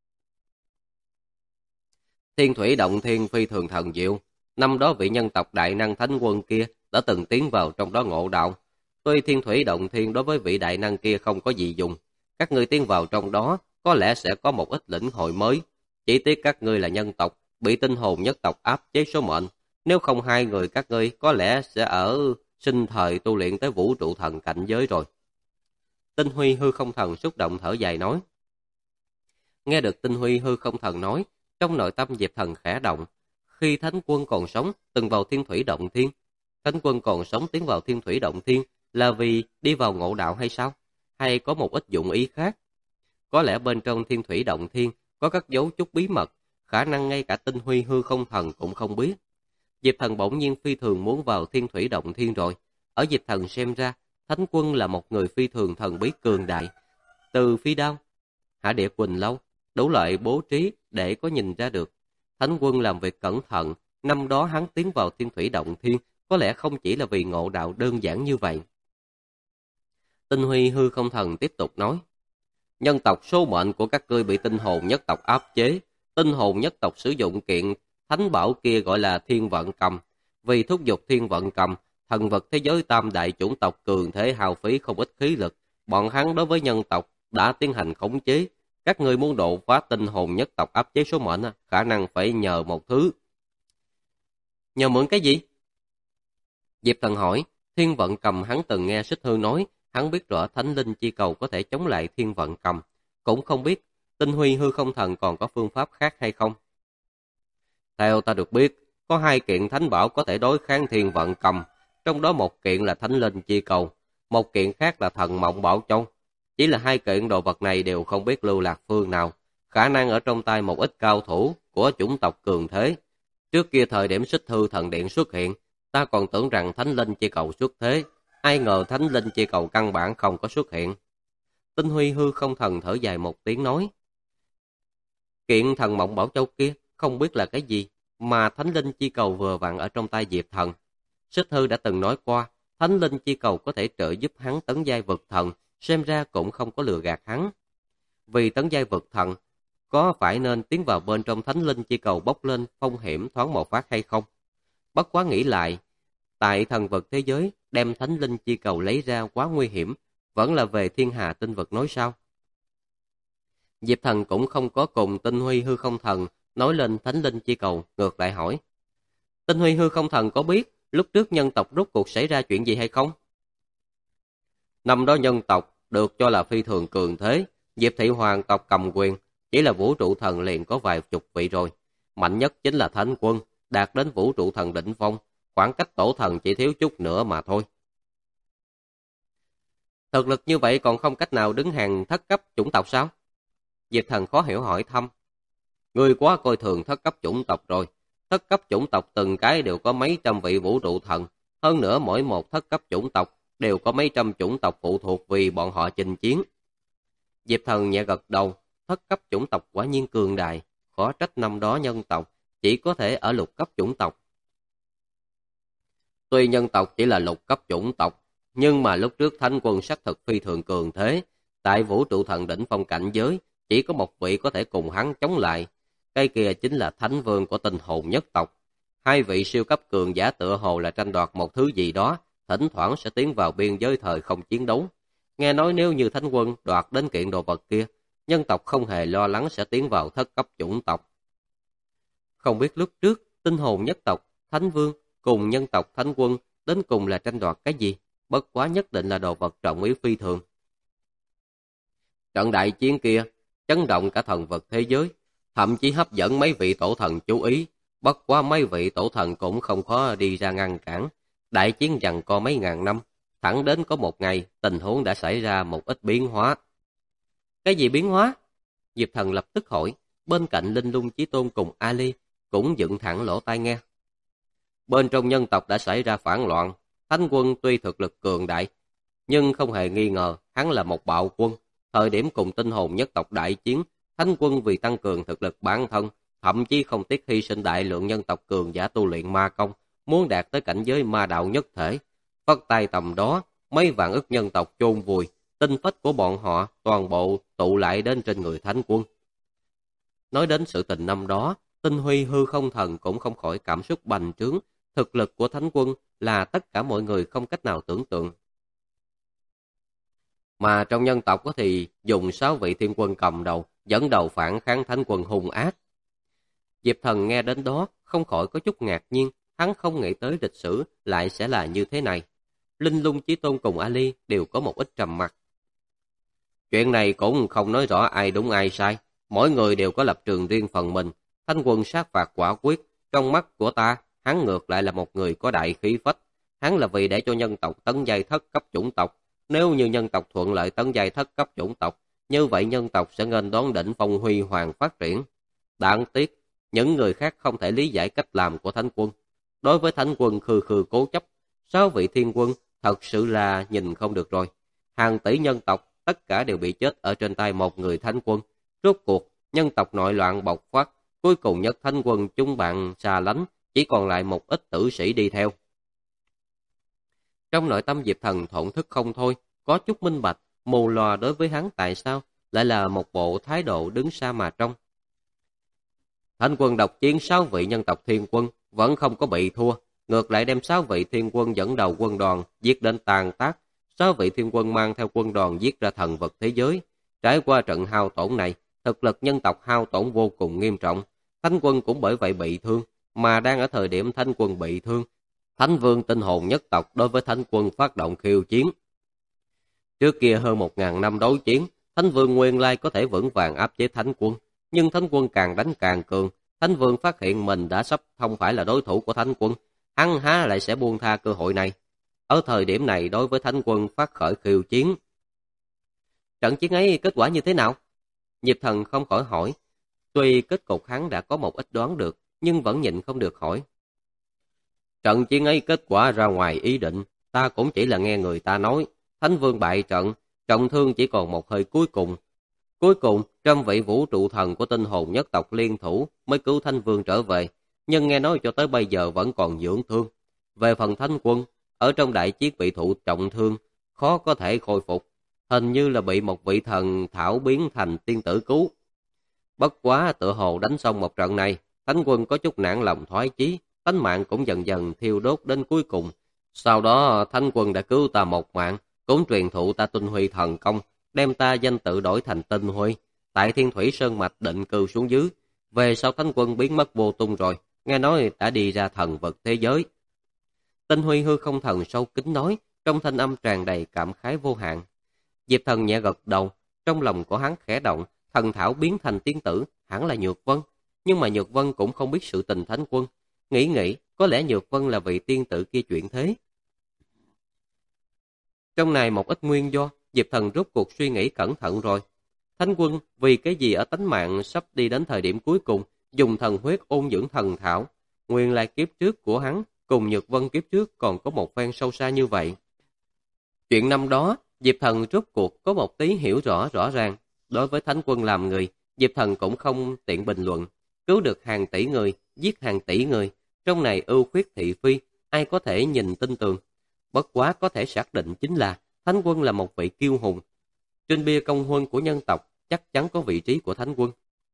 Thiên Thủy Động Thiên phi thường thần diệu, năm đó vị nhân tộc đại năng thánh quân kia đã từng tiến vào trong đó ngộ đạo. Tuy Thiên Thủy Động Thiên đối với vị đại năng kia không có gì dùng, các ngươi tiến vào trong đó có lẽ sẽ có một ít lĩnh hội mới. Chỉ tiếc các ngươi là nhân tộc, bị tinh hồn nhất tộc áp chế số mệnh. Nếu không hai người các ngươi có lẽ sẽ ở sinh thời tu luyện tới vũ trụ thần cảnh giới rồi. Tinh Huy hư không thần xúc động thở dài nói. Nghe được Tinh Huy hư không thần nói, trong nội tâm Diệp Thần khẽ động. Khi Thánh Quân còn sống, từng vào Thiên Thủy Động Thiên. Thánh Quân còn sống tiến vào Thiên Thủy Động Thiên là vì đi vào ngộ đạo hay sao? Hay có một ít dụng ý khác? Có lẽ bên trong Thiên Thủy Động Thiên có các dấu chút bí mật, khả năng ngay cả Tinh Huy hư không thần cũng không biết. Diệp Thần bỗng nhiên phi thường muốn vào Thiên Thủy Động Thiên rồi. Ở Diệp Thần xem ra, Thánh Quân là một người phi thường thần bí cường đại. Từ phi đao, hạ địa quỳnh lâu, đủ loại bố trí để có nhìn ra được. Thánh Quân làm việc cẩn thận, năm đó hắn tiến vào Thiên Thủy Động Thiên, có lẽ không chỉ là vì ngộ đạo đơn giản như vậy. Tinh Huy hư không thần tiếp tục nói. Nhân tộc số mệnh của các ngươi bị tinh hồn nhất tộc áp chế. Tinh hồn nhất tộc sử dụng kiện thánh bảo kia gọi là Thiên Vận Cầm. Vì thúc giục Thiên Vận Cầm, thần vật thế giới tam đại chủng tộc cường thế hao phí không ít khí lực. Bọn hắn đối với nhân tộc đã tiến hành khống chế. Các ngươi muốn độ phá tinh hồn nhất tộc áp chế số mệnh, khả năng phải nhờ một thứ. Nhờ mượn cái gì? Diệp Thần hỏi. Thiên Vận Cầm hắn từng nghe Xích Hư nói, hắn biết rõ Thánh Linh Chi Cầu có thể chống lại Thiên Vận Cầm, cũng không biết Tinh Huy hư không thần còn có phương pháp khác hay không. Theo ta được biết, có hai kiện thánh bảo có thể đối kháng Thiên Vận Cầm, trong đó một kiện là Thánh Linh Chi Cầu, một kiện khác là Thần Mộng Bảo Châu. Chỉ là hai kiện đồ vật này đều không biết lưu lạc phương nào, khả năng ở trong tay một ít cao thủ của chủng tộc cường thế. Trước kia thời điểm Xích Hư Thần Điện xuất hiện, ta còn tưởng rằng Thánh Linh Chi Cầu xuất thế, ai ngờ Thánh Linh Chi Cầu căn bản không có xuất hiện. Tinh Huy hư không thần thở dài một tiếng nói. Kiện Thần Mộng Bảo Châu kia không biết là cái gì, mà Thánh Linh Chi Cầu vừa vặn ở trong tay Diệp Thần. Xích Hư đã từng nói qua, Thánh Linh Chi Cầu có thể trợ giúp hắn tấn giai vực thần, xem ra cũng không có lừa gạt hắn. Vì tấn giai vực thần, có phải nên tiến vào bên trong Thánh Linh Chi Cầu bốc lên phong hiểm thoáng một phát hay không? Bất quá nghĩ lại, tại thần vực thế giới, đem Thánh Linh Chi Cầu lấy ra quá nguy hiểm, vẫn là về thiên hà tinh vực nói sao? Diệp Thần cũng không có cùng Tinh Huy hư không thần nói lên Thánh Linh Chi Cầu, ngược lại hỏi. Tinh Huy hư không thần có biết lúc trước nhân tộc rốt cuộc xảy ra chuyện gì hay không? Năm đó nhân tộc được cho là phi thường cường thế, Diệp Thị hoàng tộc cầm quyền, chỉ là vũ trụ thần liền có vài chục vị rồi. Mạnh nhất chính là Thánh Quân, đạt đến vũ trụ thần đỉnh phong, khoảng cách tổ thần chỉ thiếu chút nữa mà thôi. Thực lực như vậy còn không cách nào đứng hàng thất cấp chủng tộc sao? Diệp Thần khó hiểu hỏi thăm. Ngươi quá coi thường thất cấp chủng tộc rồi. Thất cấp chủng tộc từng cái đều có mấy trăm vị vũ trụ thần. Hơn nữa mỗi một thất cấp chủng tộc đều có mấy trăm chủng tộc phụ thuộc vì bọn họ chinh chiến. Diệp Thần nhẹ gật đầu. Thất cấp chủng tộc quả nhiên cường đại. Khó trách năm đó nhân tộc chỉ có thể ở lục cấp chủng tộc. Tuy nhân tộc chỉ là lục cấp chủng tộc, nhưng mà lúc trước Thánh Quân xác thực phi thường cường thế. Tại vũ trụ thần đỉnh phong cảnh giới, chỉ có một vị có thể cùng hắn chống lại. Cái kia chính là Thánh Vương của tinh hồn nhất tộc. Hai vị siêu cấp cường giả tựa hồ là tranh đoạt một thứ gì đó, thỉnh thoảng sẽ tiến vào biên giới thời không chiến đấu. Nghe nói nếu như Thánh Quân đoạt đến kiện đồ vật kia, nhân tộc không hề lo lắng sẽ tiến vào thất cấp chủng tộc. Không biết lúc trước, tinh hồn nhất tộc, Thánh Vương cùng nhân tộc Thánh Quân đến cùng là tranh đoạt cái gì, bất quá nhất định là đồ vật trọng yếu phi thường. Trận đại chiến kia chấn động cả thần vật thế giới, thậm chí hấp dẫn mấy vị tổ thần chú ý. Bất quá mấy vị tổ thần cũng không khó đi ra ngăn cản. Đại chiến giằng co mấy ngàn năm, thẳng đến có một ngày, tình huống đã xảy ra một ít biến hóa. Cái gì biến hóa? Diệp Thần lập tức hỏi, bên cạnh Linh Lung Chí Tôn cùng Ali cũng dựng thẳng lỗ tai nghe. Bên trong nhân tộc đã xảy ra phản loạn, Thánh Quân tuy thực lực cường đại, nhưng không hề nghi ngờ hắn là một bạo quân. Thời điểm cùng tinh hồn nhất tộc đại chiến, Thánh Quân vì tăng cường thực lực bản thân, thậm chí không tiếc hy sinh đại lượng nhân tộc cường giả tu luyện ma công, muốn đạt tới cảnh giới ma đạo nhất thể. Phất tay tầm đó, mấy vạn ức nhân tộc chôn vùi, tinh phách của bọn họ toàn bộ tụ lại đến trên người Thánh Quân. Nói đến sự tình năm đó, Tinh Huy hư không thần cũng không khỏi cảm xúc bành trướng. Thực lực của Thánh Quân là tất cả mọi người không cách nào tưởng tượng. Mà trong nhân tộc thì dùng 6 vị thiên quân cầm đầu, dẫn đầu phản kháng Thánh Quân hung ác. Diệp Thần nghe đến đó, không khỏi có chút ngạc nhiên, hắn không nghĩ tới lịch sử lại sẽ là như thế này. Linh Lung Chí Tôn cùng Ali đều có một ít trầm mặc. Chuyện này cũng không nói rõ ai đúng ai sai, mỗi người đều có lập trường riêng phần mình. Thánh Quân sát phạt quả quyết, trong mắt của ta, hắn ngược lại là một người có đại khí phách. Hắn là vì để cho nhân tộc tấn giai thất cấp chủng tộc. Nếu như nhân tộc thuận lợi tấn giai thất cấp chủng tộc, như vậy nhân tộc sẽ nghênh đón đỉnh phong huy hoàng phát triển. Đáng tiếc, những người khác không thể lý giải cách làm của Thánh Quân. Đối với Thánh Quân khư khư cố chấp, 6 vị thiên quân thật sự là nhìn không được rồi. Hàng tỷ nhân tộc tất cả đều bị chết ở trên tay một người Thánh Quân. Rốt cuộc, nhân tộc nội loạn bộc phát, cuối cùng nhất Thánh Quân chúng bạn xa lánh, chỉ còn lại một ít tử sĩ đi theo. Trong nội tâm Diệp Thần thổn thức không thôi, có chút minh bạch, mù lòa đối với hắn tại sao lại là một bộ thái độ đứng xa mà trông. Thánh Quân độc chiến 6 vị nhân tộc thiên quân, vẫn không có bị thua, ngược lại đem 6 vị thiên quân dẫn đầu quân đoàn giết đến tàn tác. 6 vị thiên quân mang theo quân đoàn giết ra thần vật thế giới. Trải qua trận hao tổn này, thực lực nhân tộc hao tổn vô cùng nghiêm trọng. Thánh Quân cũng bởi vậy bị thương, mà đang ở thời điểm Thánh Quân bị thương, Thánh Vương tinh hồn nhất tộc đối với Thánh Quân phát động khiêu chiến. Trước kia hơn 1000 năm đối chiến, Thánh Vương nguyên lai có thể vững vàng áp chế Thánh Quân, nhưng Thánh Quân càng đánh càng cường. Thánh Vương phát hiện mình đã sắp không phải là đối thủ của Thánh Quân, hắn há lại sẽ buông tha cơ hội này. Ở thời điểm này đối với Thánh Quân phát khởi khiêu chiến. Trận chiến ấy kết quả như thế nào? Diệp Thần không khỏi hỏi. Tuy kết cục hắn đã có một ít đoán được, nhưng vẫn nhịn không được hỏi. Trận chiến ấy kết quả ra ngoài ý định, ta cũng chỉ là nghe người ta nói. Thánh Vương bại trận, trọng thương chỉ còn một hơi cuối cùng. Cuối cùng, trăm vị vũ trụ thần của tinh hồn nhất tộc liên thủ mới cứu Thánh Vương trở về, nhưng nghe nói cho tới bây giờ vẫn còn dưỡng thương. Về phần Thánh Quân, ở trong đại chiến bị thụ trọng thương, khó có thể khôi phục, hình như là bị một vị thần thảo biến thành tiên tử cứu. Bất quá tựa hồ đánh xong một trận này, Thánh Quân có chút nản lòng thoái chí, tánh mạng cũng dần dần thiêu đốt đến cuối cùng. Sau đó Thánh Quân đã cứu ta một mạng, cũng truyền thụ ta Tinh Huy thần công, đem ta danh tự đổi thành Tinh Huy, tại Thiên Thủy Sơn Mạch định cư xuống dưới. Về sau Thánh Quân biến mất vô tung rồi, nghe nói đã đi ra thần vật thế giới. Tinh Huy hư không thần sâu kín nói, trong thanh âm tràn đầy cảm khái vô hạn. Diệp Thần nhẹ gật đầu, trong lòng của hắn khẽ động, thần thảo biến thành tiên tử, hẳn là Nhược Vân. Nhưng mà Nhược Vân cũng không biết sự tình Thánh Quân. Nghĩ, có lẽ Nhược Vân là vị tiên tử kia chuyển thế. Trong này một ít nguyên do, Diệp Thần rốt cuộc suy nghĩ cẩn thận rồi. Thánh Quân vì cái gì ở tánh mạng sắp đi đến thời điểm cuối cùng, dùng thần huyết ôn dưỡng thần thảo. Nguyên lai kiếp trước của hắn cùng Nhược Vân kiếp trước còn có một phen sâu xa như vậy. Chuyện năm đó, Diệp Thần rốt cuộc có một tí hiểu rõ ràng. Đối với Thánh Quân làm người, Diệp Thần cũng không tiện bình luận. Cứu được hàng tỷ người, giết hàng tỷ người, trong này ưu khuyết thị phi, ai có thể nhìn tin tường. Bất quá có thể xác định chính là Thánh Quân là một vị kiêu hùng. Trên bia công huân của nhân tộc chắc chắn có vị trí của Thánh Quân.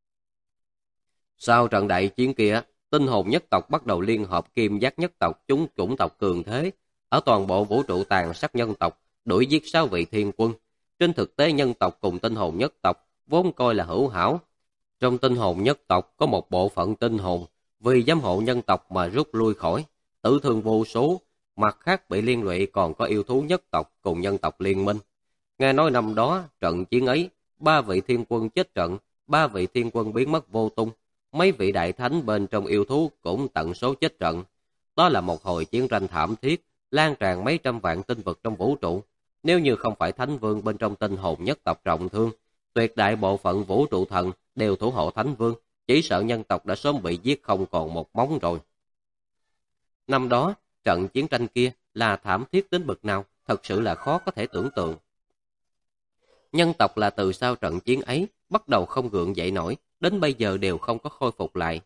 Sau trận đại chiến kia, tinh hồn nhất tộc bắt đầu liên hợp kim giác nhất tộc chúng chủng tộc cường thế. Ở toàn bộ vũ trụ tàn sát nhân tộc, đuổi giết 6 vị thiên quân. Trên thực tế nhân tộc cùng tinh hồn nhất tộc vốn coi là hữu hảo. Trong tinh hồn nhất tộc có một bộ phận tinh hồn vì giám hộ nhân tộc mà rút lui khỏi, tử thương vô số. Mặt khác bị liên lụy còn có yêu thú nhất tộc cùng nhân tộc liên minh. Nghe nói năm đó trận chiến ấy, 3 vị thiên quân chết trận, ba vị thiên quân biến mất vô tung, mấy vị đại thánh bên trong yêu thú cũng tận số chết trận. Đó là một hồi chiến tranh thảm thiết, lan tràn mấy trăm vạn tinh vực trong vũ trụ. Nếu như không phải thánh vương bên trong tinh hồn nhất tộc trọng thương, tuyệt đại bộ phận vũ trụ thần đều thủ hộ thánh vương, chỉ sợ nhân tộc đã sớm bị giết không còn một móng rồi. Năm đó, trận chiến tranh kia là thảm thiết đến bực nào, thật sự là khó có thể tưởng tượng. Nhân tộc là từ sau trận chiến ấy, bắt đầu không gượng dậy nổi, đến bây giờ đều không có khôi phục lại.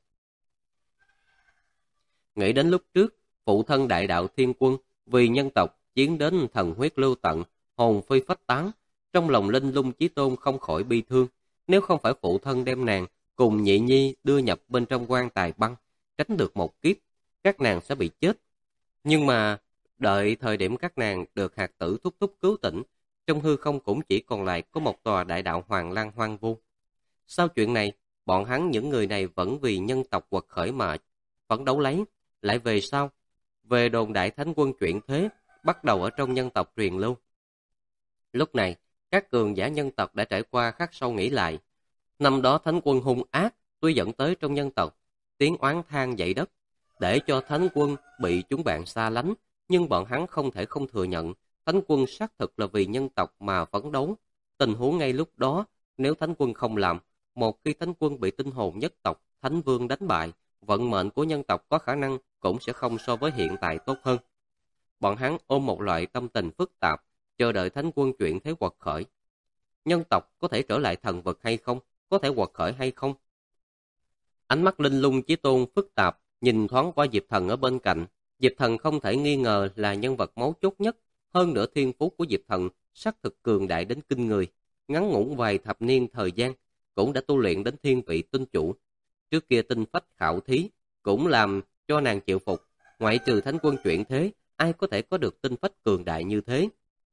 Nghĩ đến lúc trước, phụ thân đại đạo thiên quân vì nhân tộc chiến đến thần huyết lưu tận, hồn phi phách tán, trong lòng Linh Lung Chí Tôn không khỏi bi thương. Nếu không phải phụ thân đem nàng cùng Nhị Nhi đưa nhập bên trong quan tài băng, tránh được một kiếp, các nàng sẽ bị chết. Nhưng mà đợi thời điểm các nàng được hạt tử thúc thúc cứu tỉnh, trong hư không cũng chỉ còn lại có một tòa đại đạo hoàng lang hoang vu. Sau chuyện này, bọn hắn những người này vẫn vì nhân tộc quật khởi mà phấn đấu lấy. Lại về sau, về đồn đại thánh quân chuyển thế, bắt đầu ở trong nhân tộc truyền lưu. Lúc này, các cường giả nhân tộc đã trải qua khắc sâu nghĩ lại. Năm đó thánh quân hung ác, tuy dẫn tới trong nhân tộc, tiếng oán than dậy đất, để cho thánh quân bị chúng bạn xa lánh, nhưng bọn hắn không thể không thừa nhận, thánh quân xác thực là vì nhân tộc mà phấn đấu. Tình huống ngay lúc đó, nếu thánh quân không làm, một khi thánh quân bị tinh hồn nhất tộc, thánh vương đánh bại, vận mệnh của nhân tộc có khả năng cũng sẽ không so với hiện tại tốt hơn. Bọn hắn ôm một loại tâm tình phức tạp, chờ đợi thánh quân chuyển thế quật khởi. Nhân tộc có thể trở lại thần vực hay không? Có thể quật khởi hay không? Ánh mắt Linh Lung Chí Tôn phức tạp, nhìn thoáng qua Diệp Thần ở bên cạnh. Diệp Thần không thể nghi ngờ là nhân vật mấu chốt nhất. Hơn nữa thiên phú của Diệp Thần xác thực cường đại đến kinh người. Ngắn ngủn vài thập niên thời gian, cũng đã tu luyện đến thiên vị tinh chủ. Trước kia tinh phách khảo thí, cũng làm cho nàng chịu phục. Ngoại trừ thánh quân chuyển thế, ai có thể có được tinh phách cường đại như thế?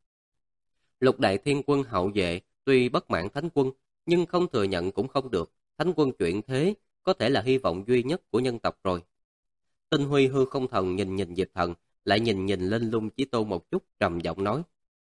Lục đại thiên quân hậu vệ, tuy bất mãn thánh quân, nhưng không thừa nhận cũng không được. Thánh quân chuyển thế, có thể là hy vọng duy nhất của nhân tộc rồi. Tinh Huy hư không thần nhìn Diệp Thần, lại nhìn Linh Lung Chí Tôn một chút, trầm giọng nói.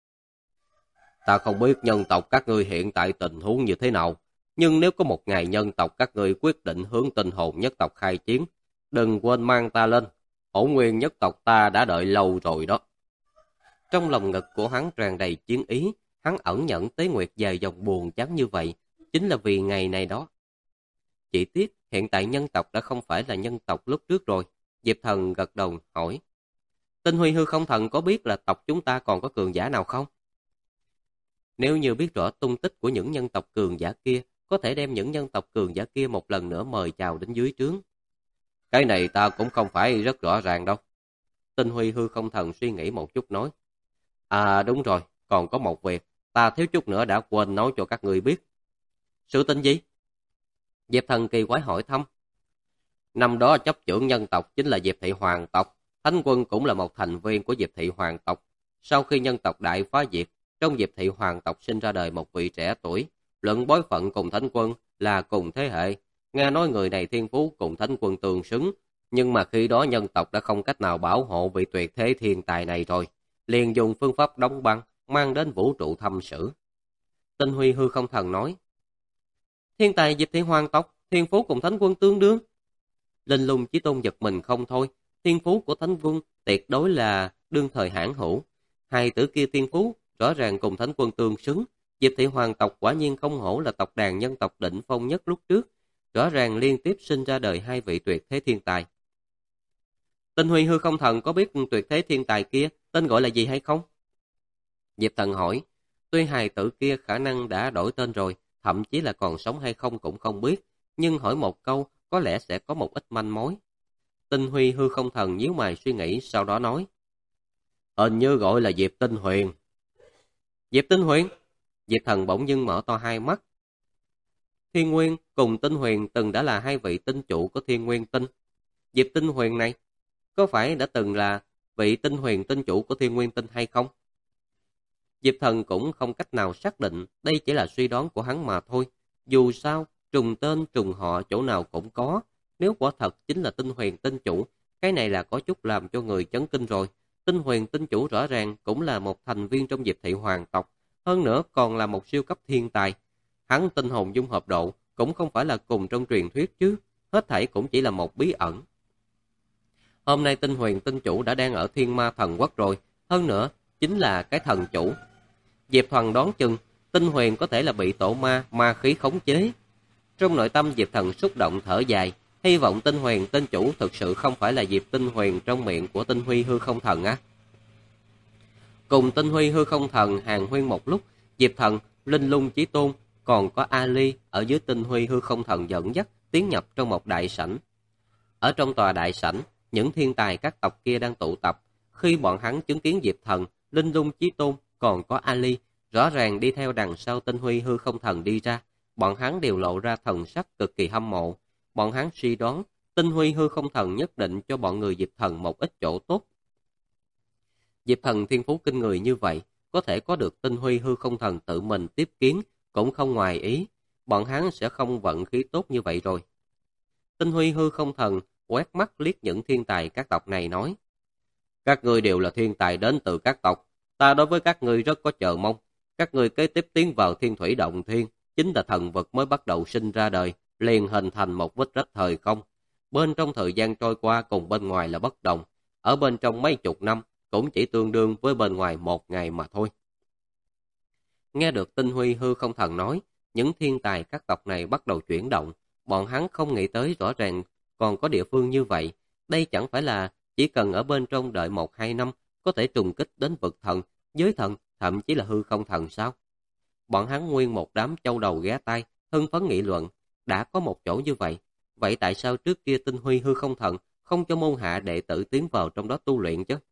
Ta không biết nhân tộc các ngươi hiện tại tình huống như thế nào, nhưng nếu có một ngày nhân tộc các ngươi quyết định hướng tinh hồn nhất tộc khai chiến, đừng quên mang ta lên. Hỗn nguyên nhất tộc ta đã đợi lâu rồi đó. Trong lòng ngực của hắn tràn đầy chiến ý, hắn ẩn nhẫn tế nguyệt dài dòng buồn chán như vậy, chính là vì ngày này đó. Chỉ tiếc, hiện tại nhân tộc đã không phải là nhân tộc lúc trước rồi. Diệp Thần gật đầu hỏi. Tinh Huy hư không thần có biết là tộc chúng ta còn có cường giả nào không? Nếu như biết rõ tung tích của những nhân tộc cường giả kia, có thể đem những nhân tộc cường giả kia một lần nữa mời chào đến dưới trướng. Cái này ta cũng không phải rất rõ ràng đâu. Tinh Huy hư không thần suy nghĩ một chút nói. À đúng rồi, còn có một việc, ta thiếu chút nữa đã quên nói cho các người biết. Sự tình gì? Diệp Thần kỳ quái hỏi thăm. Năm đó chấp trưởng nhân tộc chính là Diệp Thị Hoàng tộc, Thánh Quân cũng là một thành viên của Diệp Thị Hoàng tộc. Sau khi nhân tộc đại phá diệt, trong Diệp Thị Hoàng tộc sinh ra đời một vị trẻ tuổi, luận bối phận cùng Thánh Quân là cùng thế hệ. Nghe nói người này thiên phú cùng Thánh Quân tương xứng, nhưng mà khi đó nhân tộc đã không cách nào bảo hộ vị tuyệt thế thiên tài này rồi, liền dùng phương pháp đóng băng mang đến vũ trụ thăm xử. Tinh Huy hư không thần nói. Thiên tài Diệp Thị Hoàng tộc, thiên phú cùng Thánh Quân tương đương. Linh Lung Chí Tôn giật mình không thôi, thiên phú của Thánh Quân tuyệt đối là đương thời hãn hữu. Hai tử kia thiên phú rõ ràng cùng Thánh Quân tương xứng. Diệp Thị Hoàng tộc quả nhiên không hổ là tộc đàn nhân tộc đỉnh phong nhất lúc trước, rõ ràng liên tiếp sinh ra đời hai vị tuyệt thế thiên tài. Tinh Huy hư không thần có biết tuyệt thế thiên tài kia tên gọi là gì hay không? Diệp Thần hỏi. Tuy hài tử kia khả năng đã đổi tên rồi, thậm chí là còn sống hay không cũng không biết, nhưng hỏi một câu có lẽ sẽ có một ít manh mối. Tinh Huy hư không thần nhíu mày suy nghĩ, sau đó nói. Hình như gọi là Diệp Tinh Huyền. Diệp Tinh Huyền? Diệp Thần bỗng dưng mở to hai mắt. Thiên Nguyên cùng Tinh Huyền từng đã là hai vị tinh chủ của Thiên Nguyên Tinh. Diệp Tinh Huyền này, có phải đã từng là vị Tinh Huyền tinh chủ của Thiên Nguyên Tinh hay không? Diệp Thần cũng không cách nào xác định, đây chỉ là suy đoán của hắn mà thôi. Dù sao, trùng tên trùng họ chỗ nào cũng có. Nếu quả thật chính là Tinh Huyền tinh chủ, cái này là có chút làm cho người chấn kinh rồi. Tinh Huyền tinh chủ rõ ràng cũng là một thành viên trong Diệp Thị Hoàng tộc, hơn nữa còn là một siêu cấp thiên tài. Hắn tinh hồn dung hợp độ cũng không phải là cùng trong truyền thuyết chứ, hết thảy cũng chỉ là một bí ẩn. Hôm nay Tinh Huyền tinh chủ đã đang ở Thiên Ma Thần Quốc rồi, hơn nữa chính là cái thần chủ. Diệp Thần đoán chừng Tinh Huyền có thể là bị tổ ma khí khống chế. Trong nội tâm Diệp Thần xúc động thở dài, hy vọng Tinh Huyền tinh chủ thực sự không phải là Diệp Tinh Huyền trong miệng của Tinh Huy hư không thần á. Cùng Tinh Huy hư không thần hàn huyên một lúc, Diệp Thần, Linh Lung Chí Tôn, còn có Ali ở dưới Tinh Huy hư không thần dẫn dắt tiến nhập trong một đại sảnh. Ở trong tòa đại sảnh, những thiên tài các tộc kia đang tụ tập. Khi bọn hắn chứng kiến Diệp Thần, Linh Lung Chí Tôn, còn có Ali, rõ ràng đi theo đằng sau Tinh Huy hư không thần đi ra, bọn hắn đều lộ ra thần sắc cực kỳ hâm mộ. Bọn hắn suy đoán, Tinh Huy hư không thần nhất định cho bọn người Diệp Thần một ít chỗ tốt. Diệp Thần thiên phú kinh người như vậy, có thể có được Tinh Huy hư không thần tự mình tiếp kiến, cũng không ngoài ý, bọn hắn sẽ không vận khí tốt như vậy rồi. Tinh Huy hư không thần quét mắt liếc những thiên tài các tộc này nói: các ngươi đều là thiên tài đến từ các tộc, ta đối với các ngươi rất có chờ mong. Các ngươi kế tiếp tiến vào Thiên Thủy Động Thiên, chính là thần vật mới bắt đầu sinh ra đời, liền hình thành một vết rách thời không. Bên trong thời gian trôi qua cùng bên ngoài là bất đồng, ở bên trong mấy chục năm cũng chỉ tương đương với bên ngoài một ngày mà thôi. Nghe được Tinh Huy hư không thần nói, những thiên tài các tộc này bắt đầu chuyển động, bọn hắn không nghĩ tới rõ ràng còn có địa phương như vậy. Đây chẳng phải là chỉ cần ở bên trong đợi 1-2 năm có thể trùng kích đến vực thần, giới thần, thậm chí là hư không thần sao? Bọn hắn nguyên một đám châu đầu ghé tai, hưng phấn nghị luận, đã có một chỗ như vậy, vậy tại sao trước kia Tinh Huy hư không thần không cho môn hạ đệ tử tiến vào trong đó tu luyện chứ?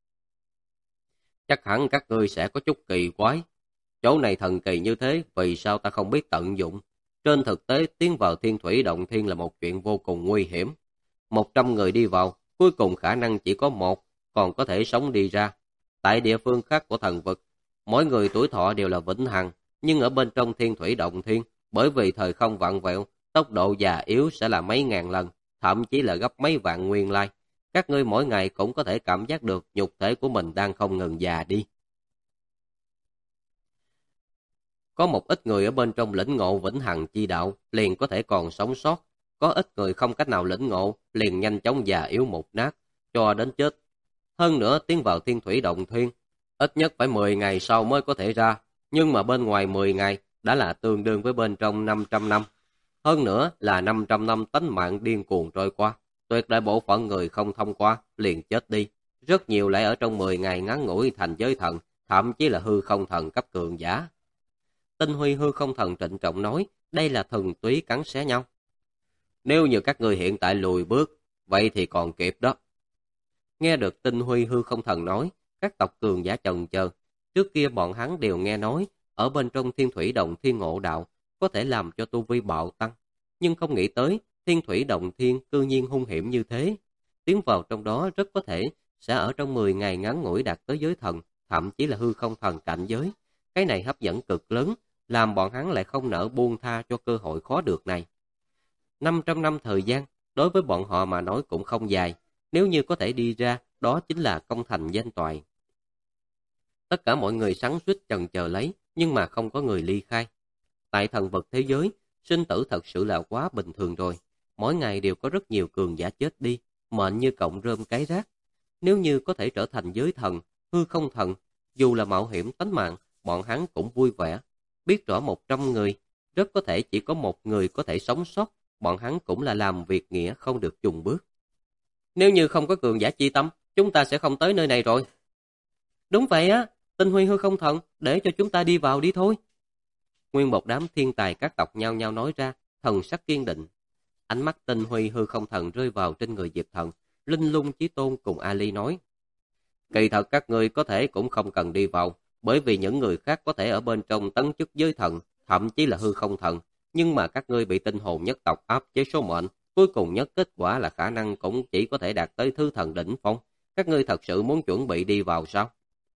Chắc hẳn các ngươi sẽ có chút kỳ quái. Chỗ này thần kỳ như thế, vì sao ta không biết tận dụng? Trên thực tế, tiến vào Thiên Thủy Động Thiên là một chuyện vô cùng nguy hiểm. 100 người đi vào, cuối cùng khả năng chỉ có một, còn có thể sống đi ra. Tại địa phương khác của thần vực, mỗi người tuổi thọ đều là vĩnh hằng, nhưng ở bên trong Thiên Thủy Động Thiên, bởi vì thời không vặn vẹo, tốc độ già yếu sẽ là mấy ngàn lần, thậm chí là gấp mấy vạn nguyên lai. Các ngươi mỗi ngày cũng có thể cảm giác được nhục thể của mình đang không ngừng già đi. Có một ít người ở bên trong lĩnh ngộ vĩnh hằng chi đạo liền có thể còn sống sót, có ít người không cách nào lĩnh ngộ liền nhanh chóng già yếu mục nát, cho đến chết. Hơn nữa tiến vào Thiên Thủy Động Thiên, ít nhất phải 10 ngày sau mới có thể ra, nhưng mà bên ngoài 10 ngày đã là tương đương với bên trong 500 năm. Hơn nữa là 500 năm tánh mạng điên cuồng trôi qua, tuyệt đại bộ phận người không thông qua liền chết đi, rất nhiều lại ở trong 10 ngày ngắn ngủi thành giới thần, thậm chí là hư không thần cấp cường giả. Tinh Huy hư không thần trịnh trọng nói, đây là thần túy cắn xé nhau. Nếu như các người hiện tại lùi bước, vậy thì còn kịp đó. Nghe được Tinh Huy hư không thần nói, các tộc cường giả chần chờ. Trước kia bọn hắn đều nghe nói, ở bên trong Thiên Thủy Động Thiên ngộ đạo, có thể làm cho tu vi bạo tăng. Nhưng không nghĩ tới, Thiên Thủy Động Thiên cư nhiên hung hiểm như thế. Tiến vào trong đó rất có thể sẽ ở trong 10 ngày ngắn ngủi đạt tới giới thần, thậm chí là hư không thần cảnh giới. Cái này hấp dẫn cực lớn, làm bọn hắn lại không nỡ buông tha cho cơ hội khó được này. 500 năm thời gian, đối với bọn họ mà nói cũng không dài, nếu như có thể đi ra, đó chính là công thành danh toại. Tất cả mọi người sắn suýt chần chờ lấy, nhưng mà không có người ly khai. Tại thần vật thế giới, sinh tử thật sự là quá bình thường rồi, mỗi ngày đều có rất nhiều cường giả chết đi, mệnh như cọng rơm cái rác. Nếu như có thể trở thành giới thần, hư không thần, dù là mạo hiểm tánh mạng, bọn hắn cũng vui vẻ. Biết rõ 100 người, rất có thể chỉ có một người có thể sống sót, bọn hắn cũng là làm việc nghĩa không được chùng bước. Nếu như không có cường giả chi tâm, chúng ta sẽ không tới nơi này rồi. Đúng vậy á, Tinh Huy hư không thần, để cho chúng ta đi vào đi thôi. Nguyên một đám thiên tài các tộc nhau nhau nói ra, thần sắc kiên định. Ánh mắt Tinh Huy hư không thần rơi vào trên người Diệp Thần, Linh Lung Chí Tôn cùng Ali nói. Kỳ thật các ngươi có thể cũng không cần đi vào, bởi vì những người khác có thể ở bên trong tấn chức giới thần, thậm chí là hư không thần, nhưng mà các ngươi bị tinh hồn nhất tộc áp chế số mệnh, cuối cùng nhất kết quả là khả năng cũng chỉ có thể đạt tới thứ thần đỉnh phong. Các ngươi thật sự muốn chuẩn bị đi vào sao?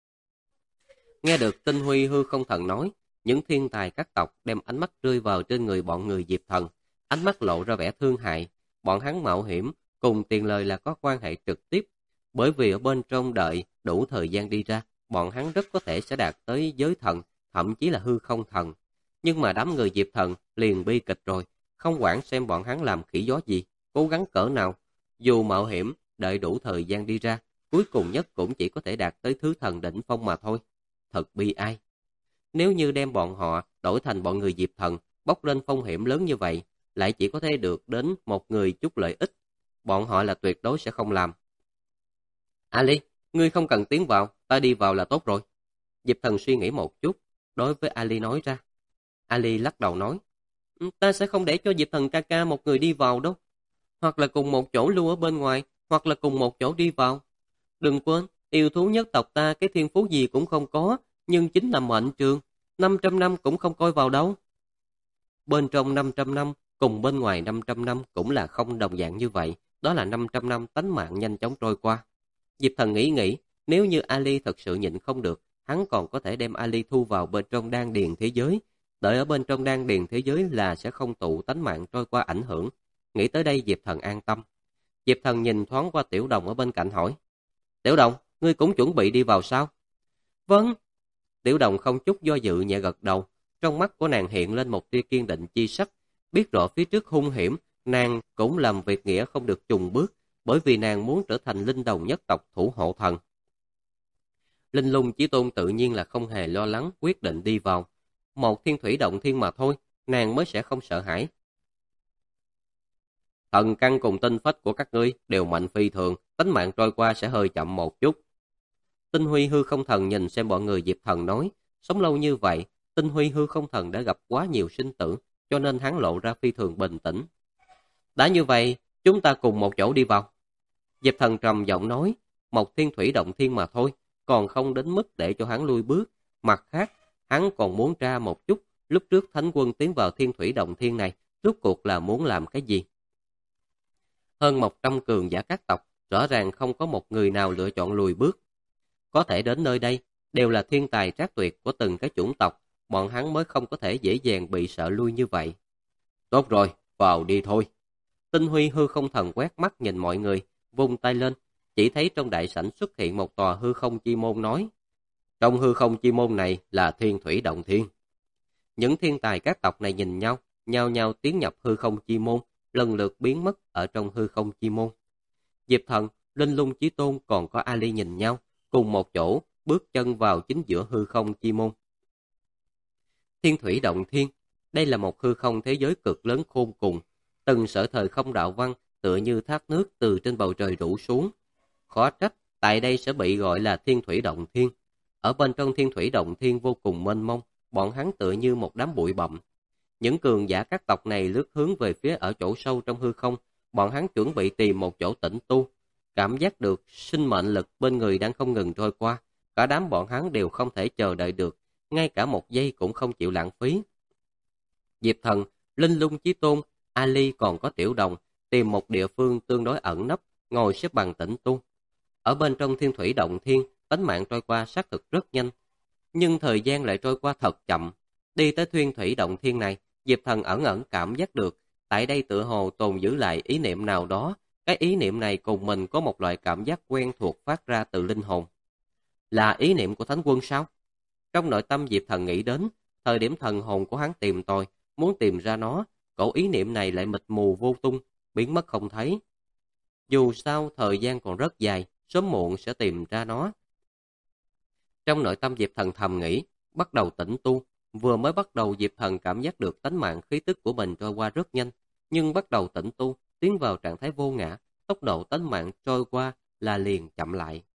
Nghe được Tinh Huy hư không thần nói, những thiên tài các tộc đem ánh mắt rơi vào trên người bọn người Diệp Thần, ánh mắt lộ ra vẻ thương hại. Bọn hắn mạo hiểm, cùng tiền lời là có quan hệ trực tiếp, bởi vì ở bên trong đợi đủ thời gian đi ra, bọn hắn rất có thể sẽ đạt tới giới thần, thậm chí là hư không thần. Nhưng mà đám người Diệp Thần liền bi kịch rồi, không quản xem bọn hắn làm khỉ gió gì, cố gắng cỡ nào. Dù mạo hiểm, đợi đủ thời gian đi ra, cuối cùng nhất cũng chỉ có thể đạt tới thứ thần đỉnh phong mà thôi. Thật bi ai. Nếu như đem bọn họ đổi thành bọn người Diệp Thần, bốc lên phong hiểm lớn như vậy, lại chỉ có thể được đến một người chút lợi ích. Bọn họ là tuyệt đối sẽ không làm. Ali, ngươi không cần tiến vào, ta đi vào là tốt rồi. Diệp Thần suy nghĩ một chút, đối với Ali nói ra. Ali lắc đầu nói, ta sẽ không để cho Diệp Thần ca ca một người đi vào đâu. Hoặc là cùng một chỗ lưu ở bên ngoài, hoặc là cùng một chỗ đi vào. Đừng quên, yêu thú nhất tộc ta cái thiên phú gì cũng không có, nhưng chính là mệnh trường, 500 năm cũng không coi vào đâu. Bên trong 500 năm, cùng bên ngoài 500 năm cũng là không đồng dạng như vậy, đó là 500 năm tánh mạng nhanh chóng trôi qua. Diệp Thần nghĩ, nếu như Ali thật sự nhịn không được, hắn còn có thể đem Ali thu vào bên trong đan điền thế giới. Đợi ở bên trong đan điền thế giới là sẽ không tụ tánh mạng trôi qua ảnh hưởng. Nghĩ tới đây Diệp Thần an tâm. Diệp Thần nhìn thoáng qua Tiểu Đồng ở bên cạnh hỏi. Tiểu Đồng, ngươi cũng chuẩn bị đi vào sao? Vâng. Tiểu Đồng không chút do dự nhẹ gật đầu. Trong mắt của nàng hiện lên một tia kiên định chi sắc. Biết rõ phía trước hung hiểm, nàng cũng làm việc nghĩa không được chùng bước, bởi vì nàng muốn trở thành linh đồng nhất tộc thủ hộ thần. Linh Lung Chí Tôn tự nhiên là không hề lo lắng, quyết định đi vào. Một thiên thủy động thiên mà thôi, nàng mới sẽ không sợ hãi. Thần căn cùng tinh phách của các ngươi đều mạnh phi thường, tính mạng trôi qua sẽ hơi chậm một chút. Tinh Huy hư không thần nhìn xem bọn người Diệp Thần nói, sống lâu như vậy, Tinh Huy hư không thần đã gặp quá nhiều sinh tử, cho nên hắn lộ ra phi thường bình tĩnh. Đã như vậy, chúng ta cùng một chỗ đi vào. Diệp Thần trầm giọng nói, một thiên thủy động thiên mà thôi, còn không đến mức để cho hắn lui bước. Mặt khác, hắn còn muốn tra một chút, lúc trước Thánh Quân tiến vào thiên thủy động thiên này, rốt cuộc là muốn làm cái gì? Hơn 100 cường giả các tộc, rõ ràng không có một người nào lựa chọn lùi bước. Có thể đến nơi đây, đều là thiên tài trác tuyệt của từng cái chủng tộc, bọn hắn mới không có thể dễ dàng bị sợ lui như vậy. Tốt rồi, vào đi thôi. Tinh Huy hư không thần quét mắt nhìn mọi người, vung tay lên, chỉ thấy trong đại sảnh xuất hiện một tòa hư không chi môn nói. Trong hư không chi môn này là thiên thủy động thiên. Những thiên tài các tộc này nhìn nhau, nhao nhao tiến nhập hư không chi môn, lần lượt biến mất ở trong hư không chi môn. Diệp Thần, Linh Lung Chí Tôn còn có Ali nhìn nhau, cùng một chỗ, bước chân vào chính giữa hư không chi môn. Thiên thủy động thiên, đây là một hư không thế giới cực lớn khôn cùng, từng sở thời không đạo văn tựa như thác nước từ trên bầu trời rủ xuống. Khó trách, tại đây sẽ bị gọi là thiên thủy động thiên. Ở bên trong thiên thủy động thiên vô cùng mênh mông, bọn hắn tựa như một đám bụi bặm. Những cường giả các tộc này lướt hướng về phía ở chỗ sâu trong hư không, bọn hắn chuẩn bị tìm một chỗ tĩnh tu. Cảm giác được sinh mệnh lực bên người đang không ngừng trôi qua, cả đám bọn hắn đều không thể chờ đợi được, ngay cả một giây cũng không chịu lãng phí. Diệp Thần, Linh Lung Chí Tôn, Ali còn có Tiểu Đồng tìm một địa phương tương đối ẩn nấp, ngồi xếp bằng tĩnh tu. Ở bên trong thiên thủy động thiên, tánh mạng trôi qua xác thực rất nhanh, nhưng thời gian lại trôi qua thật chậm. Đi tới thiên thủy động thiên này, Diệp Thần ẩn ẩn cảm giác được, tại đây tựa hồ tồn giữ lại ý niệm nào đó, cái ý niệm này cùng mình có một loại cảm giác quen thuộc phát ra từ linh hồn. Là ý niệm của Thánh Quân sao? Trong nội tâm Diệp Thần nghĩ đến, thời điểm thần hồn của hắn tìm tòi, muốn tìm ra nó, cổ ý niệm này lại mịt mù vô tung, biến mất không thấy. Dù sao thời gian còn rất dài, sớm muộn sẽ tìm ra nó. Trong nội tâm Diệp Thần thầm nghĩ, bắt đầu tĩnh tu. Vừa mới bắt đầu Diệp Thần cảm giác được tánh mạng khí tức của mình trôi qua rất nhanh, nhưng bắt đầu tĩnh tu, tiến vào trạng thái vô ngã, tốc độ tánh mạng trôi qua là liền chậm lại.